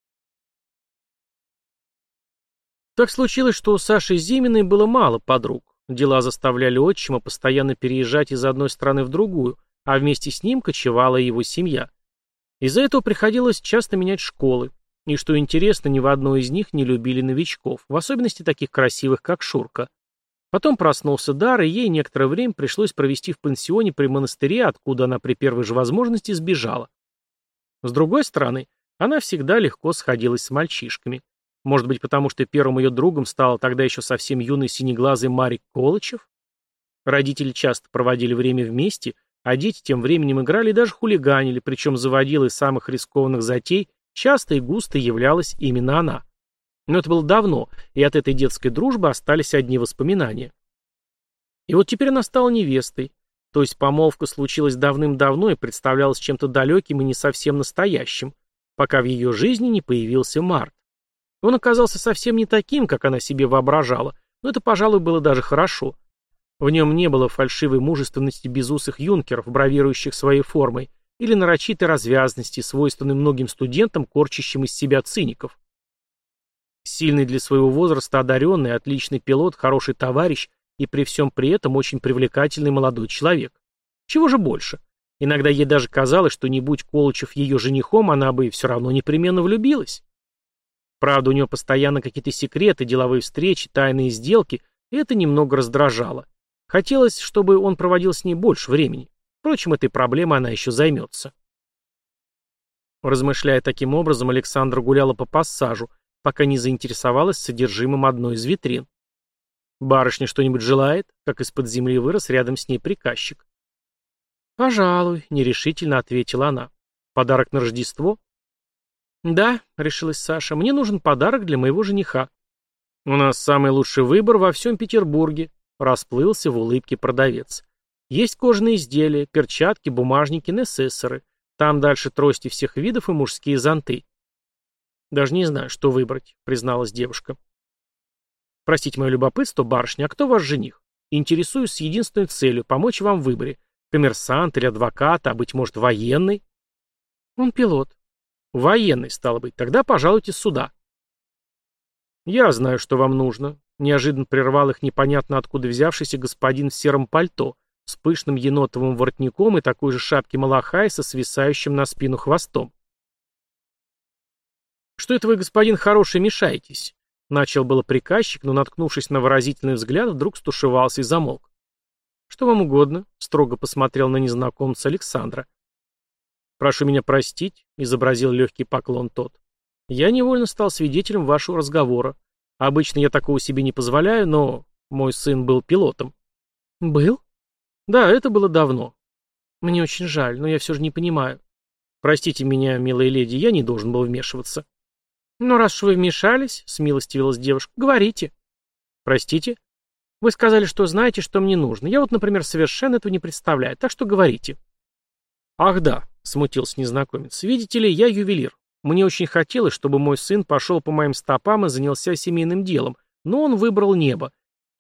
Так случилось, что у Саши Зиминой было мало подруг. Дела заставляли отчима постоянно переезжать из одной страны в другую, а вместе с ним кочевала и его семья. Из-за этого приходилось часто менять школы. И что интересно, ни в одной из них не любили новичков, в особенности таких красивых, как Шурка. Потом проснулся дар, и ей некоторое время пришлось провести в пансионе при монастыре, откуда она при первой же возможности сбежала. С другой стороны, она всегда легко сходилась с мальчишками. Может быть, потому что первым ее другом стал тогда еще совсем юный синеглазый Марик Колычев? Родители часто проводили время вместе, а дети тем временем играли и даже хулиганили, причем заводилой самых рискованных затей часто и густо являлась именно она. Но это было давно, и от этой детской дружбы остались одни воспоминания. И вот теперь она стала невестой, то есть помолвка случилась давным-давно и представлялась чем-то далеким и не совсем настоящим, пока в ее жизни не появился Март. Он оказался совсем не таким, как она себе воображала, но это, пожалуй, было даже хорошо. В нем не было фальшивой мужественности безусых юнкеров, бравирующих своей формой, или нарочитой развязности, свойственной многим студентам, корчащим из себя циников. Сильный для своего возраста, одаренный, отличный пилот, хороший товарищ и при всем при этом очень привлекательный молодой человек. Чего же больше? Иногда ей даже казалось, что не будь Колычев ее женихом, она бы все равно непременно влюбилась. Правда, у нее постоянно какие-то секреты, деловые встречи, тайные сделки, и это немного раздражало. Хотелось, чтобы он проводил с ней больше времени. Впрочем, этой проблемой она еще займется. Размышляя таким образом, Александра гуляла по пассажу, пока не заинтересовалась содержимым одной из витрин. «Барышня что-нибудь желает?» — как из-под земли вырос рядом с ней приказчик. «Пожалуй», — нерешительно ответила она. «Подарок на Рождество?» «Да», — решилась Саша, — «мне нужен подарок для моего жениха». «У нас самый лучший выбор во всем Петербурге», — расплылся в улыбке продавец. «Есть кожаные изделия, перчатки, бумажники, несессоры. Там дальше трости всех видов и мужские зонты». «Даже не знаю, что выбрать», — призналась девушка. «Простите мое любопытство, барышня, а кто ваш жених? Интересуюсь с единственной целью — помочь вам в выборе. Коммерсант или адвокат, а, быть может, военный?» «Он пилот». «Военный, стало быть. Тогда пожалуйте сюда». «Я знаю, что вам нужно», — неожиданно прервал их непонятно откуда взявшийся господин в сером пальто, с пышным енотовым воротником и такой же шапки малахай со свисающим на спину хвостом. «Что это вы, господин хороший, мешаетесь?» Начал было приказчик, но, наткнувшись на выразительный взгляд, вдруг стушевался и замолк. «Что вам угодно?» — строго посмотрел на незнакомца Александра. «Прошу меня простить», — изобразил легкий поклон тот. «Я невольно стал свидетелем вашего разговора. Обычно я такого себе не позволяю, но мой сын был пилотом». «Был?» «Да, это было давно. Мне очень жаль, но я все же не понимаю. Простите меня, милая леди, я не должен был вмешиваться». «Ну, раз уж вы вмешались, — смилостивилась девушка, — говорите». «Простите? Вы сказали, что знаете, что мне нужно. Я вот, например, совершенно этого не представляю, так что говорите». «Ах да», — смутился незнакомец, — «видите ли, я ювелир. Мне очень хотелось, чтобы мой сын пошел по моим стопам и занялся семейным делом, но он выбрал небо.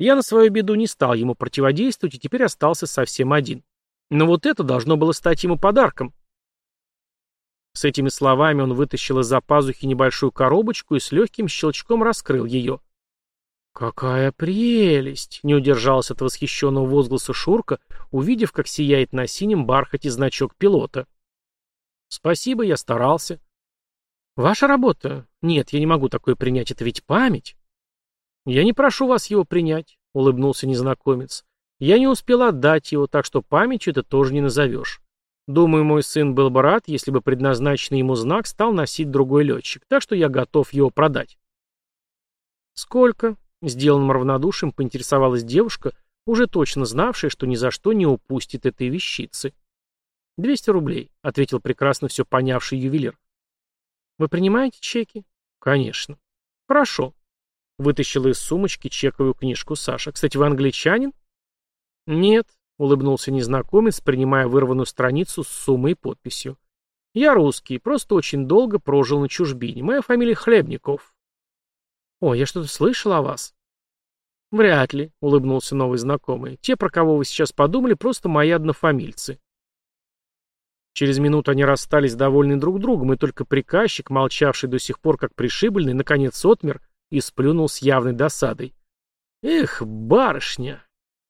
Я на свою беду не стал ему противодействовать и теперь остался совсем один. Но вот это должно было стать ему подарком. С этими словами он вытащил из-за пазухи небольшую коробочку и с легким щелчком раскрыл ее. «Какая прелесть!» — не удержался от восхищенного возгласа Шурка, увидев, как сияет на синем бархате значок пилота. «Спасибо, я старался». «Ваша работа? Нет, я не могу такое принять, это ведь память». «Я не прошу вас его принять», — улыбнулся незнакомец. «Я не успел отдать его, так что памятью это тоже не назовешь. Думаю, мой сын был бы рад, если бы предназначенный ему знак стал носить другой летчик, так что я готов его продать». «Сколько?» — сделанным равнодушием поинтересовалась девушка, уже точно знавшая, что ни за что не упустит этой вещицы. 200 рублей», — ответил прекрасно все понявший ювелир. «Вы принимаете чеки?» «Конечно». «Хорошо». Вытащила из сумочки чековую книжку Саша. «Кстати, вы англичанин?» «Нет», — улыбнулся незнакомец, принимая вырванную страницу с суммой и подписью. «Я русский, просто очень долго прожил на чужбине. Моя фамилия Хлебников». «О, я что-то слышал о вас». «Вряд ли», — улыбнулся новый знакомый. «Те, про кого вы сейчас подумали, просто мои однофамильцы». Через минуту они расстались довольны друг другом, и только приказчик, молчавший до сих пор как пришибленный, наконец отмер и сплюнул с явной досадой. «Эх, барышня!»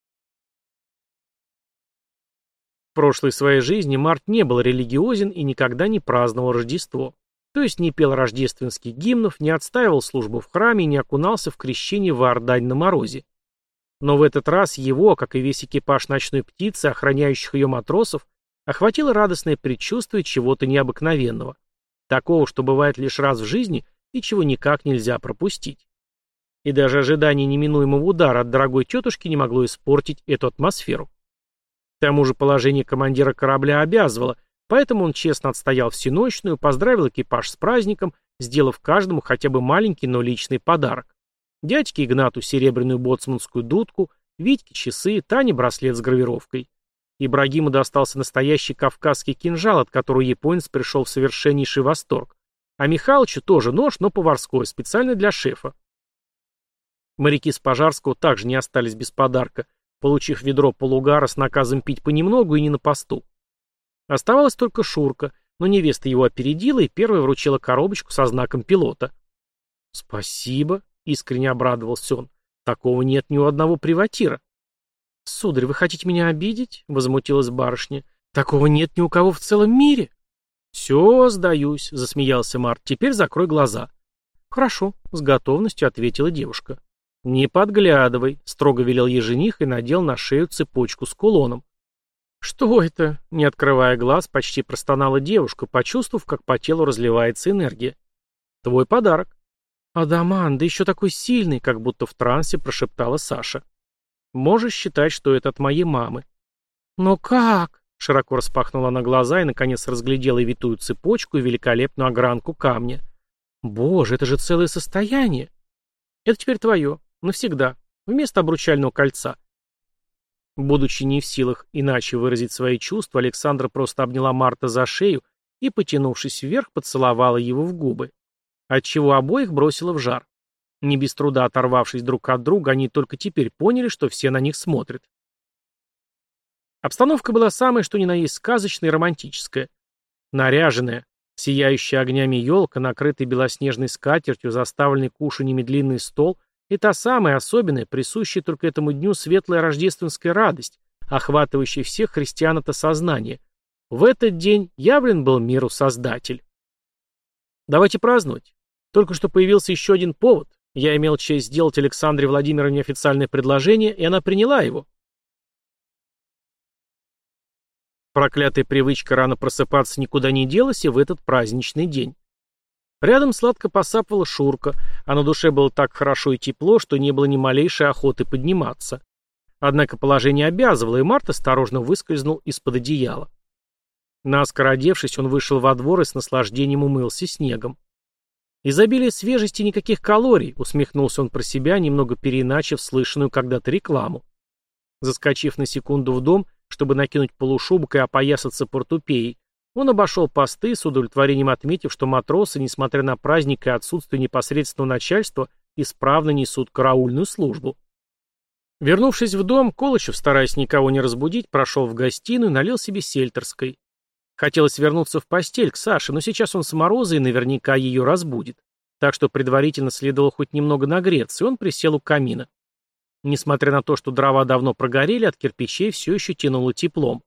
В прошлой своей жизни Март не был религиозен и никогда не праздновал Рождество. То есть не пел рождественских гимнов, не отстаивал службу в храме и не окунался в крещение в Иордань на морозе. Но в этот раз его, как и весь экипаж «Ночной птицы», охраняющих ее матросов, охватило радостное предчувствие чего-то необыкновенного. Такого, что бывает лишь раз в жизни и чего никак нельзя пропустить. И даже ожидание неминуемого удара от дорогой тетушки не могло испортить эту атмосферу. К тому же положение командира корабля обязывало, поэтому он честно отстоял всенощную, поздравил экипаж с праздником, сделав каждому хотя бы маленький, но личный подарок. Дядьке Игнату серебряную боцманскую дудку, Витьке часы, Тане браслет с гравировкой. Ибрагиму достался настоящий кавказский кинжал, от которого японец пришел в совершеннейший восторг. А Михалычу тоже нож, но поварской, специально для шефа. Моряки с Пожарского также не остались без подарка, получив ведро полугара с наказом пить понемногу и не на посту. Оставалась только Шурка, но невеста его опередила и первая вручила коробочку со знаком пилота. «Спасибо», — искренне обрадовался он, — «такого нет ни у одного приватира». «Сударь, вы хотите меня обидеть?» — возмутилась барышня. «Такого нет ни у кого в целом мире». «Все, сдаюсь», — засмеялся Март. «Теперь закрой глаза». «Хорошо», — с готовностью ответила девушка. «Не подглядывай», — строго велел ей жених и надел на шею цепочку с кулоном. «Что это?» — не открывая глаз, почти простонала девушка, почувствовав, как по телу разливается энергия. «Твой подарок». «Адаман, да еще такой сильный», — как будто в трансе прошептала Саша. «Можешь считать, что это от моей мамы». «Но как?» — широко распахнула она глаза и, наконец, разглядела и витую цепочку, и великолепную огранку камня. «Боже, это же целое состояние!» «Это теперь твое. Навсегда. Вместо обручального кольца». Будучи не в силах иначе выразить свои чувства, Александра просто обняла Марта за шею и, потянувшись вверх, поцеловала его в губы, отчего обоих бросила в жар. Не без труда оторвавшись друг от друга, они только теперь поняли, что все на них смотрят. Обстановка была самая, что ни на есть сказочная и романтическая. Наряженная, сияющая огнями елка, накрытый белоснежной скатертью, заставленный кушаньями длинный стол и та самая особенная, присущая только этому дню светлая рождественская радость, охватывающая всех христиан это сознание. В этот день явлен был миру Создатель. Давайте праздновать. Только что появился еще один повод. Я имел честь сделать Александре Владимировне официальное предложение, и она приняла его. Проклятая привычка рано просыпаться никуда не делась и в этот праздничный день. Рядом сладко посапывала Шурка, а на душе было так хорошо и тепло, что не было ни малейшей охоты подниматься. Однако положение обязывало, и Март осторожно выскользнул из-под одеяла. Наскоро одевшись, он вышел во двор и с наслаждением умылся снегом. «Изобилие свежести, никаких калорий», — усмехнулся он про себя, немного переиначив слышанную когда-то рекламу. Заскочив на секунду в дом, чтобы накинуть полушубок и опоясаться портупеей, он обошел посты, с удовлетворением отметив, что матросы, несмотря на праздник и отсутствие непосредственного начальства, исправно несут караульную службу. Вернувшись в дом, Колычев, стараясь никого не разбудить, прошел в гостиную и налил себе сельтерской. Хотелось вернуться в постель к Саше, но сейчас он с мороза и наверняка ее разбудит. Так что предварительно следовало хоть немного нагреться, и он присел у камина. Несмотря на то, что дрова давно прогорели, от кирпичей все еще тянуло теплом.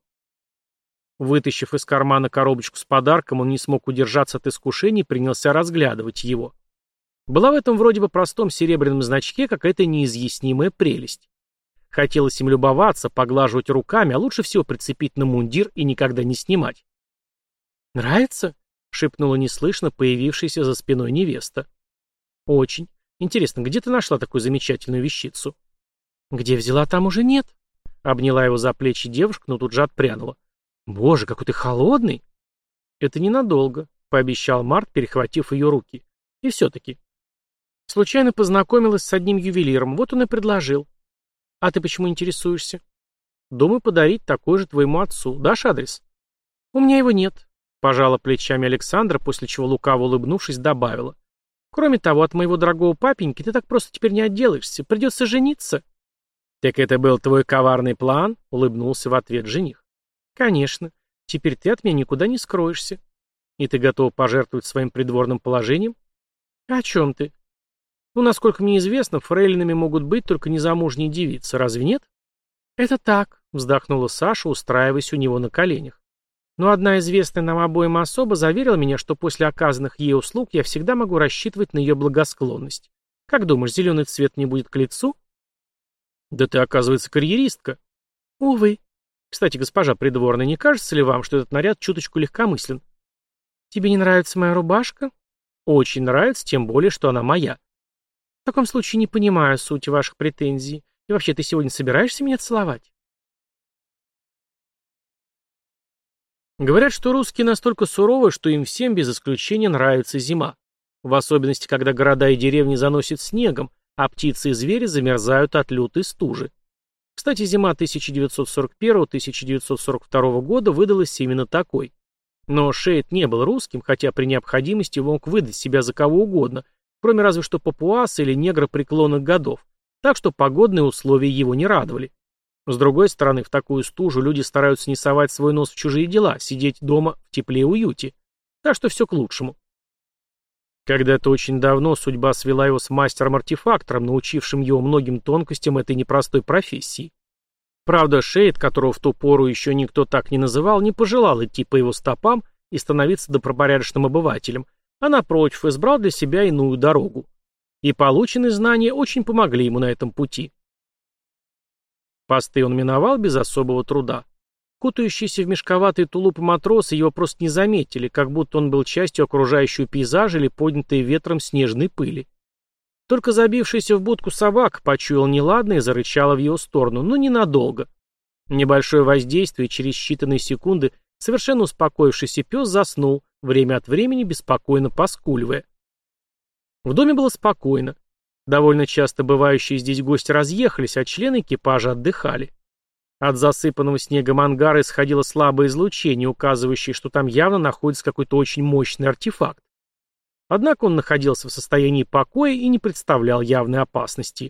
Вытащив из кармана коробочку с подарком, он не смог удержаться от искушения и принялся разглядывать его. Была в этом вроде бы простом серебряном значке какая-то неизъяснимая прелесть. Хотелось им любоваться, поглаживать руками, а лучше всего прицепить на мундир и никогда не снимать. «Нравится?» — шепнула неслышно появившаяся за спиной невеста. «Очень. Интересно, где ты нашла такую замечательную вещицу?» «Где взяла, там уже нет». Обняла его за плечи девушка, но тут же отпрянула. «Боже, какой ты холодный!» «Это ненадолго», — пообещал Март, перехватив ее руки. «И все-таки». Случайно познакомилась с одним ювелиром, вот он и предложил. «А ты почему интересуешься?» «Думаю подарить такой же твоему отцу. Дашь адрес?» «У меня его нет», — пожала плечами Александра, после чего, лукаво улыбнувшись, добавила. «Кроме того, от моего дорогого папеньки ты так просто теперь не отделаешься. Придется жениться». «Так это был твой коварный план?» — улыбнулся в ответ жених. «Конечно. Теперь ты от меня никуда не скроешься. И ты готова пожертвовать своим придворным положением?» «О чем ты?» «Ну, насколько мне известно, фрейлинами могут быть только незамужние девицы, разве нет?» «Это так», — вздохнула Саша, устраиваясь у него на коленях. «Но одна известная нам обоим особа заверила меня, что после оказанных ей услуг я всегда могу рассчитывать на ее благосклонность. Как думаешь, зеленый цвет мне будет к лицу?» «Да ты, оказывается, карьеристка». «Увы. Кстати, госпожа придворная, не кажется ли вам, что этот наряд чуточку легкомыслен?» «Тебе не нравится моя рубашка?» «Очень нравится, тем более, что она моя». «В таком случае не понимаю сути ваших претензий. И вообще, ты сегодня собираешься меня целовать?» Говорят, что русские настолько суровы, что им всем без исключения нравится зима. В особенности, когда города и деревни заносят снегом, а птицы и звери замерзают от лютой стужи. Кстати, зима 1941-1942 года выдалась именно такой. Но Шейд не был русским, хотя при необходимости мог выдать себя за кого угодно, кроме разве что папуаса или негра преклонных годов, так что погодные условия его не радовали. С другой стороны, в такую стужу люди стараются не совать свой нос в чужие дела, сидеть дома в тепле и уюте. Так что все к лучшему. Когда-то очень давно судьба свела его с мастером-артефактором, научившим его многим тонкостям этой непростой профессии. Правда, Шейд, которого в ту пору еще никто так не называл, не пожелал идти по его стопам и становиться добропорядочным обывателем, а напротив избрал для себя иную дорогу. И полученные знания очень помогли ему на этом пути. Посты он миновал без особого труда. Кутающиеся в мешковатые тулупы матросы его просто не заметили, как будто он был частью окружающего пейзажа или поднятой ветром снежной пыли. Только забившаяся в будку собака почуяла неладное и зарычала в его сторону, но ненадолго. Небольшое воздействие, через считанные секунды совершенно успокоившийся пес заснул, время от времени беспокойно поскуливая. В доме было спокойно. Довольно часто бывающие здесь гости разъехались, а члены экипажа отдыхали. От засыпанного снегом ангара исходило слабое излучение, указывающее, что там явно находится какой-то очень мощный артефакт. Однако он находился в состоянии покоя и не представлял явной опасности.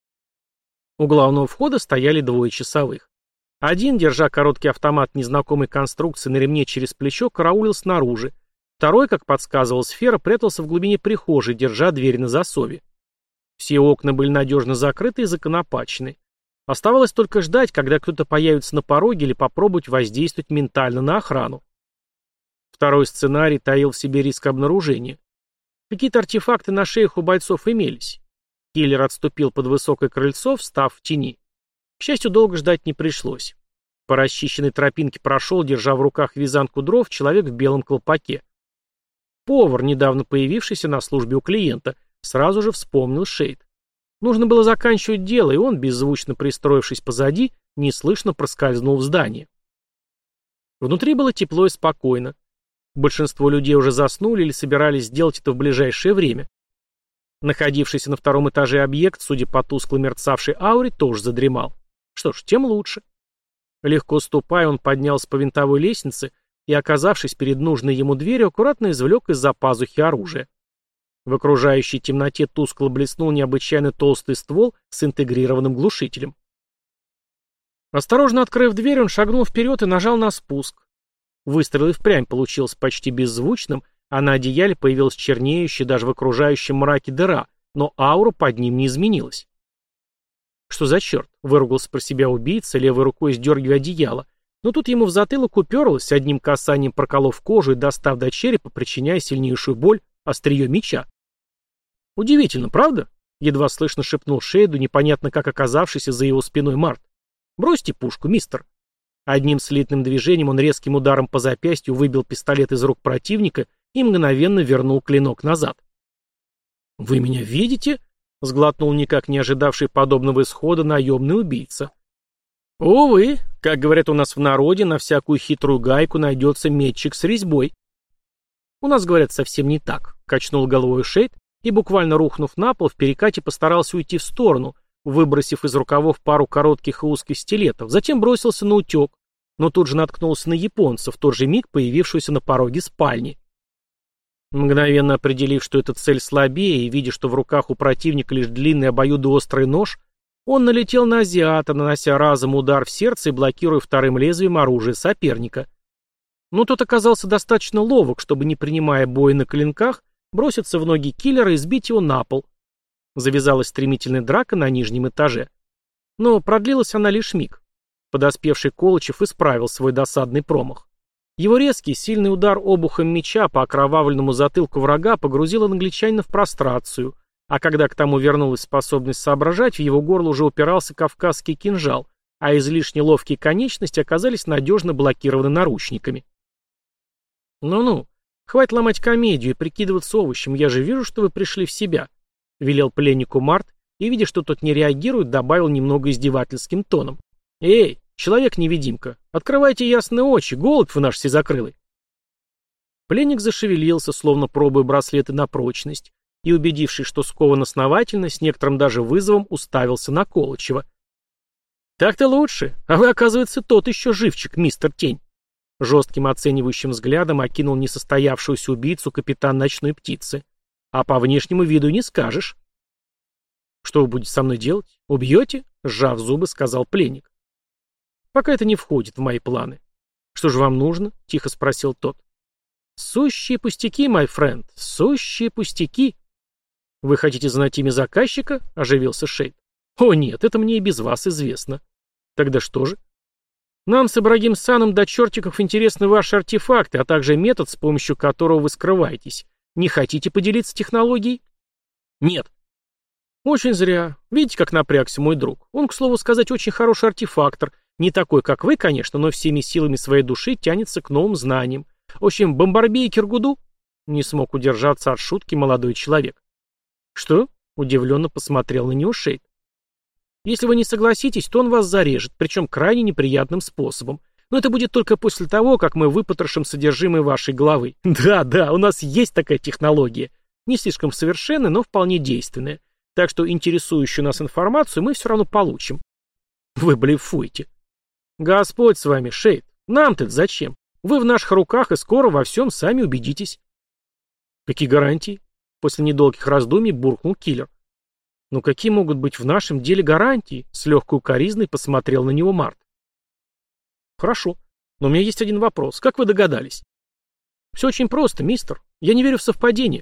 У главного входа стояли двое часовых. Один, держа короткий автомат незнакомой конструкции на ремне через плечо, караулил снаружи. Второй, как подсказывала сфера, прятался в глубине прихожей, держа дверь на засове. Все окна были надежно закрыты и законопачены. Оставалось только ждать, когда кто-то появится на пороге или попробовать воздействовать ментально на охрану. Второй сценарий таил в себе риск обнаружения. Какие-то артефакты на шеях у бойцов имелись. Киллер отступил под высокое крыльцо, встав в тени. К счастью, долго ждать не пришлось. По расчищенной тропинке прошел, держа в руках вязанку дров, человек в белом колпаке. Повар, недавно появившийся на службе у клиента, сразу же вспомнил Шейд. Нужно было заканчивать дело, и он, беззвучно пристроившись позади, неслышно проскользнул в здание. Внутри было тепло и спокойно. Большинство людей уже заснули или собирались сделать это в ближайшее время. Находившийся на втором этаже объект, судя по тускло мерцавшей ауре, тоже задремал. Что ж, тем лучше. Легко ступая, он поднялся по винтовой лестнице и, оказавшись перед нужной ему дверью, аккуратно извлек из-за пазухи оружие. В окружающей темноте тускло блеснул необычайно толстый ствол с интегрированным глушителем. Осторожно открыв дверь, он шагнул вперед и нажал на спуск. Выстрел и впрямь получился почти беззвучным, а на одеяле появилась чернеющая даже в окружающем мраке дыра, но аура под ним не изменилась. «Что за черт?» — выругался про себя убийца, левой рукой сдергивая одеяло, но тут ему в затылок уперлось, одним касанием проколов кожу и достав до черепа, причиняя сильнейшую боль, острие меча. «Удивительно, правда?» — едва слышно шепнул Шейду, непонятно как оказавшийся за его спиной Март. «Бросьте пушку, мистер». Одним слитным движением он резким ударом по запястью выбил пистолет из рук противника и мгновенно вернул клинок назад. «Вы меня видите?» — сглотнул никак не ожидавший подобного исхода наемный убийца. «Увы, как говорят у нас в народе, на всякую хитрую гайку найдется метчик с резьбой». «У нас, говорят, совсем не так», — качнул головой Шейд и, буквально рухнув на пол, в перекате постарался уйти в сторону, выбросив из рукавов пару коротких и узких стилетов, затем бросился на утек, но тут же наткнулся на японца, в тот же миг появившегося на пороге спальни. Мгновенно определив, что эта цель слабее, и видя, что в руках у противника лишь длинный обоюдоострый нож, он налетел на азиата, нанося разом удар в сердце и блокируя вторым лезвием оружие соперника. Но тот оказался достаточно ловок, чтобы, не принимая боя на клинках, броситься в ноги киллера и сбить его на пол. Завязалась стремительная драка на нижнем этаже. Но продлилась она лишь миг. Подоспевший Колычев исправил свой досадный промах. Его резкий, сильный удар обухом меча по окровавленному затылку врага погрузил англичанина в прострацию, а когда к тому вернулась способность соображать, в его горло уже упирался кавказский кинжал, а излишне ловкие конечности оказались надежно блокированы наручниками. «Ну-ну, хватит ломать комедию и прикидываться овощем, я же вижу, что вы пришли в себя», — велел пленнику Март, и, видя, что тот не реагирует, добавил немного издевательским тоном. «Эй, человек-невидимка, открывайте ясные очи, голубь вы наш всезакрылый». Пленник зашевелился, словно пробуя браслеты на прочность, и, убедившись, что скован основательно, с некоторым даже вызовом уставился на Колычева. «Так-то лучше, а вы, оказывается, тот еще живчик, мистер Тень». Жестким оценивающим взглядом окинул несостоявшуюся убийцу капитан ночной птицы. «А по внешнему виду не скажешь». «Что вы будете со мной делать? Убьете?» — сжав зубы, сказал пленник. «Пока это не входит в мои планы». «Что же вам нужно?» — тихо спросил тот. «Сущие пустяки, мой френд, сущие пустяки». «Вы хотите знать имя заказчика?» — оживился Шейд. «О нет, это мне и без вас известно». «Тогда что же?» «Нам с Ибрагим Саном до чертиков интересны ваши артефакты, а также метод, с помощью которого вы скрываетесь. Не хотите поделиться технологией?» «Нет». «Очень зря. Видите, как напрягся мой друг? Он, к слову сказать, очень хороший артефактор. Не такой, как вы, конечно, но всеми силами своей души тянется к новым знаниям. В общем, Бомбарбе и Киргуду?» Не смог удержаться от шутки молодой человек. «Что?» — удивленно посмотрел на него Шейд. «Если вы не согласитесь, то он вас зарежет, причем крайне неприятным способом. Но это будет только после того, как мы выпотрошим содержимое вашей головы. Да, у нас есть такая технология. Не слишком совершенная, но вполне действенная. Так что интересующую нас информацию мы все равно получим». «Вы блефуете». «Господь с вами, Шейд. Нам-то зачем? Вы в наших руках и скоро во всем сами убедитесь». «Какие гарантии?» После недолгих раздумий буркнул киллер. «Ну какие могут быть в нашем деле гарантии?» С легкой укоризной посмотрел на него Март. «Хорошо, но у меня есть один вопрос. Как вы догадались?» «Все очень просто, мистер. Я не верю в совпадение».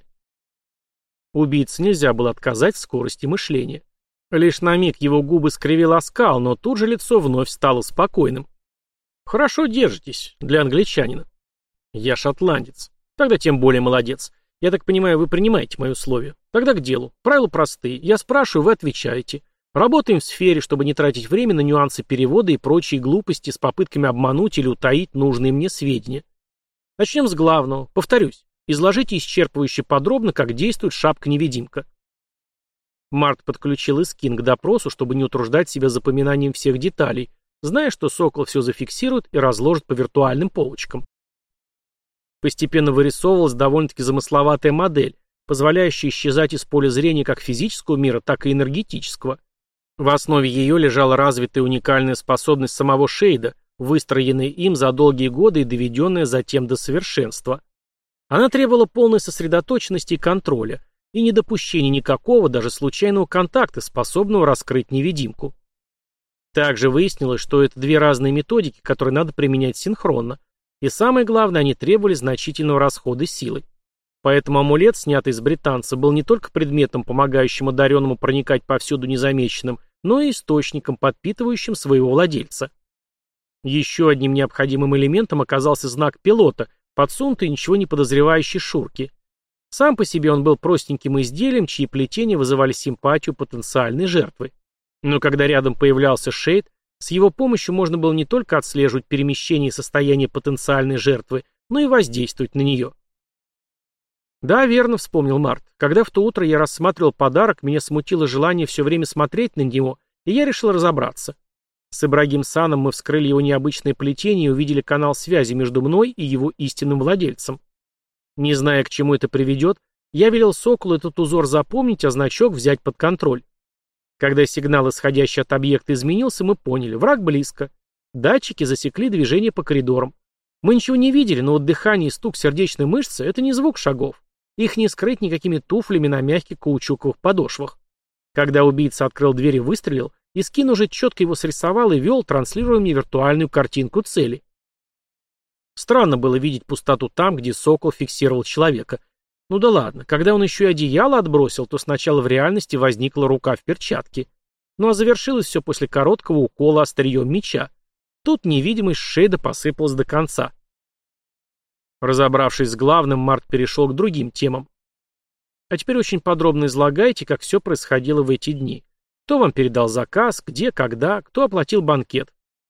Убийце нельзя было отказать в скорости мышления. Лишь на миг его губы скривил оскал, но тут же лицо вновь стало спокойным. «Хорошо держитесь для англичанина». «Я шотландец. Тогда тем более молодец. Я так понимаю, вы принимаете мои условия. Тогда к делу. Правила простые. Я спрашиваю, вы отвечаете. Работаем в сфере, чтобы не тратить время на нюансы перевода и прочие глупости с попытками обмануть или утаить нужные мне сведения. Начнем с главного. Повторюсь. Изложите исчерпывающе подробно, как действует шапка-невидимка». Март подключил Искин к допросу, чтобы не утруждать себя запоминанием всех деталей, зная, что Сокол все зафиксирует и разложит по виртуальным полочкам. Постепенно вырисовывалась довольно-таки замысловатая модель, позволяющая исчезать из поля зрения как физического мира, так и энергетического. В основе ее лежала развитая уникальная способность самого Шейда, выстроенная им за долгие годы и доведенная затем до совершенства. Она требовала полной сосредоточенности и контроля, и недопущения никакого, даже случайного контакта, способного раскрыть невидимку. Также выяснилось, что это две разные методики, которые надо применять синхронно. И самое главное, они требовали значительного расхода силы. Поэтому амулет, снятый с британца, был не только предметом, помогающим одаренному проникать повсюду незамеченным, но и источником, подпитывающим своего владельца. Еще одним необходимым элементом оказался знак пилота, подсунутый ничего не подозревающей Шурке. Сам по себе он был простеньким изделием, чьи плетения вызывали симпатию потенциальной жертвы. Но когда рядом появлялся Шейд, с его помощью можно было не только отслеживать перемещение и состояние потенциальной жертвы, но и воздействовать на нее. Да, верно, вспомнил Март. Когда в то утро я рассматривал подарок, меня смутило желание все время смотреть на него, и я решил разобраться. С Ибрагим Саном мы вскрыли его необычное плетение и увидели канал связи между мной и его истинным владельцем. Не зная, к чему это приведет, я велел Соколу этот узор запомнить, а значок взять под контроль. Когда сигнал, исходящий от объекта, изменился, мы поняли, враг близко. Датчики засекли движение по коридорам. Мы ничего не видели, но вот дыхание и стук сердечной мышцы — это не звук шагов. Их не скрыть никакими туфлями на мягких каучуковых подошвах. Когда убийца открыл дверь и выстрелил, Искин уже четко его срисовал и вел, транслируя мне виртуальную картинку цели. Странно было видеть пустоту там, где Сокол фиксировал человека. Ну да ладно, когда он еще и одеяло отбросил, то сначала в реальности возникла рука в перчатке. Ну а завершилось все после короткого укола острием меча. Тут невидимость Шейда посыпалась до конца. Разобравшись с главным, Март перешел к другим темам. А теперь очень подробно излагайте, как все происходило в эти дни. Кто вам передал заказ, где, когда, кто оплатил банкет.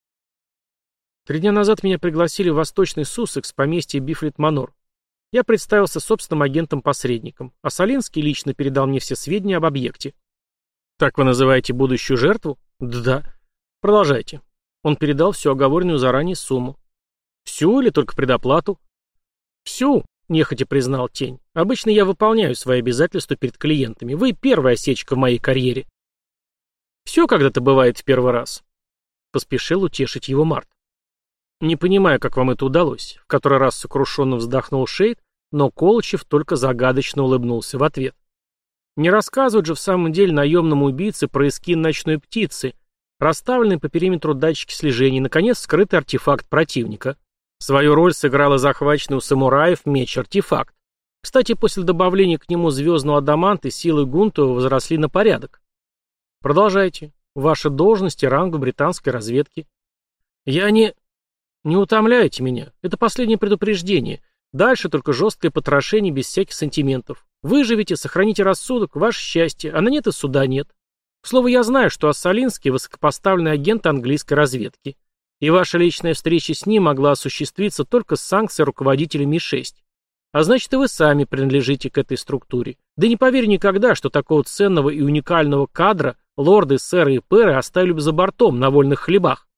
3 дня назад меня пригласили в Восточный Суссекс, поместье Бифлет-Манор. Я представился собственным агентом-посредником, а Солинский лично передал мне все сведения об объекте. Так вы называете будущую жертву? Да. Продолжайте. Он передал всю оговоренную заранее сумму. Всю или только предоплату? Всю, нехотя признал Тень. Обычно я выполняю свои обязательства перед клиентами. Вы первая осечка в моей карьере. Все когда-то бывает в первый раз. Поспешил утешить его Март. Не понимаю, как вам это удалось. В который раз сокрушенно вздохнул Шейд, но Колычев только загадочно улыбнулся в ответ. Не рассказывают же в самом деле наемному убийце про эскин ночной птицы, расставленные по периметру датчики слежения и, наконец, скрытый артефакт противника. Свою роль сыграл и захваченный у самураев меч-артефакт. Кстати, после добавления к нему звездного адаманта силы Гунтова возросли на порядок. Продолжайте. Ваша должность и ранг в британской разведке. Я не... Не утомляйте меня. Это последнее предупреждение. Дальше только жесткое потрошение без всяких сантиментов. Выживете, сохраните рассудок, ваше счастье, а на нет и суда нет. К слову, я знаю, что Ассалинский — высокопоставленный агент английской разведки. И ваша личная встреча с ним могла осуществиться только с санкцией руководителя Ми-6. А значит, и вы сами принадлежите к этой структуре. Да не поверю никогда, что такого ценного и уникального кадра лорды, сэры и пэры оставили бы за бортом на вольных хлебах.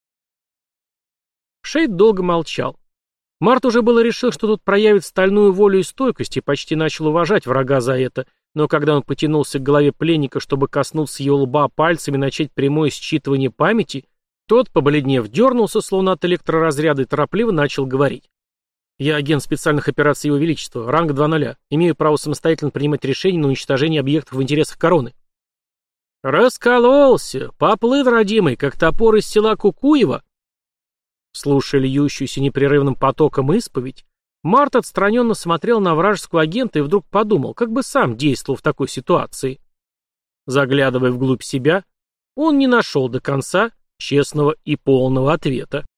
Шейд долго молчал. Март уже было решил, что тут проявит стальную волю и стойкость, и почти начал уважать врага за это, но когда он потянулся к голове пленника, чтобы коснуться его лба пальцами и начать прямое считывание памяти, тот, побледнев, дернулся, словно от электроразряда, и торопливо начал говорить. «Я агент специальных операций Его Величества, ранг 2.0. Имею право самостоятельно принимать решения на уничтожение объектов в интересах короны». «Раскололся! Поплыл, родимый, как топор из села Кукуева!» Слушая льющуюся непрерывным потоком исповедь, Март отстраненно смотрел на вражеского агента и вдруг подумал, как бы сам действовал в такой ситуации. Заглядывая вглубь себя, он не нашел до конца честного и полного ответа.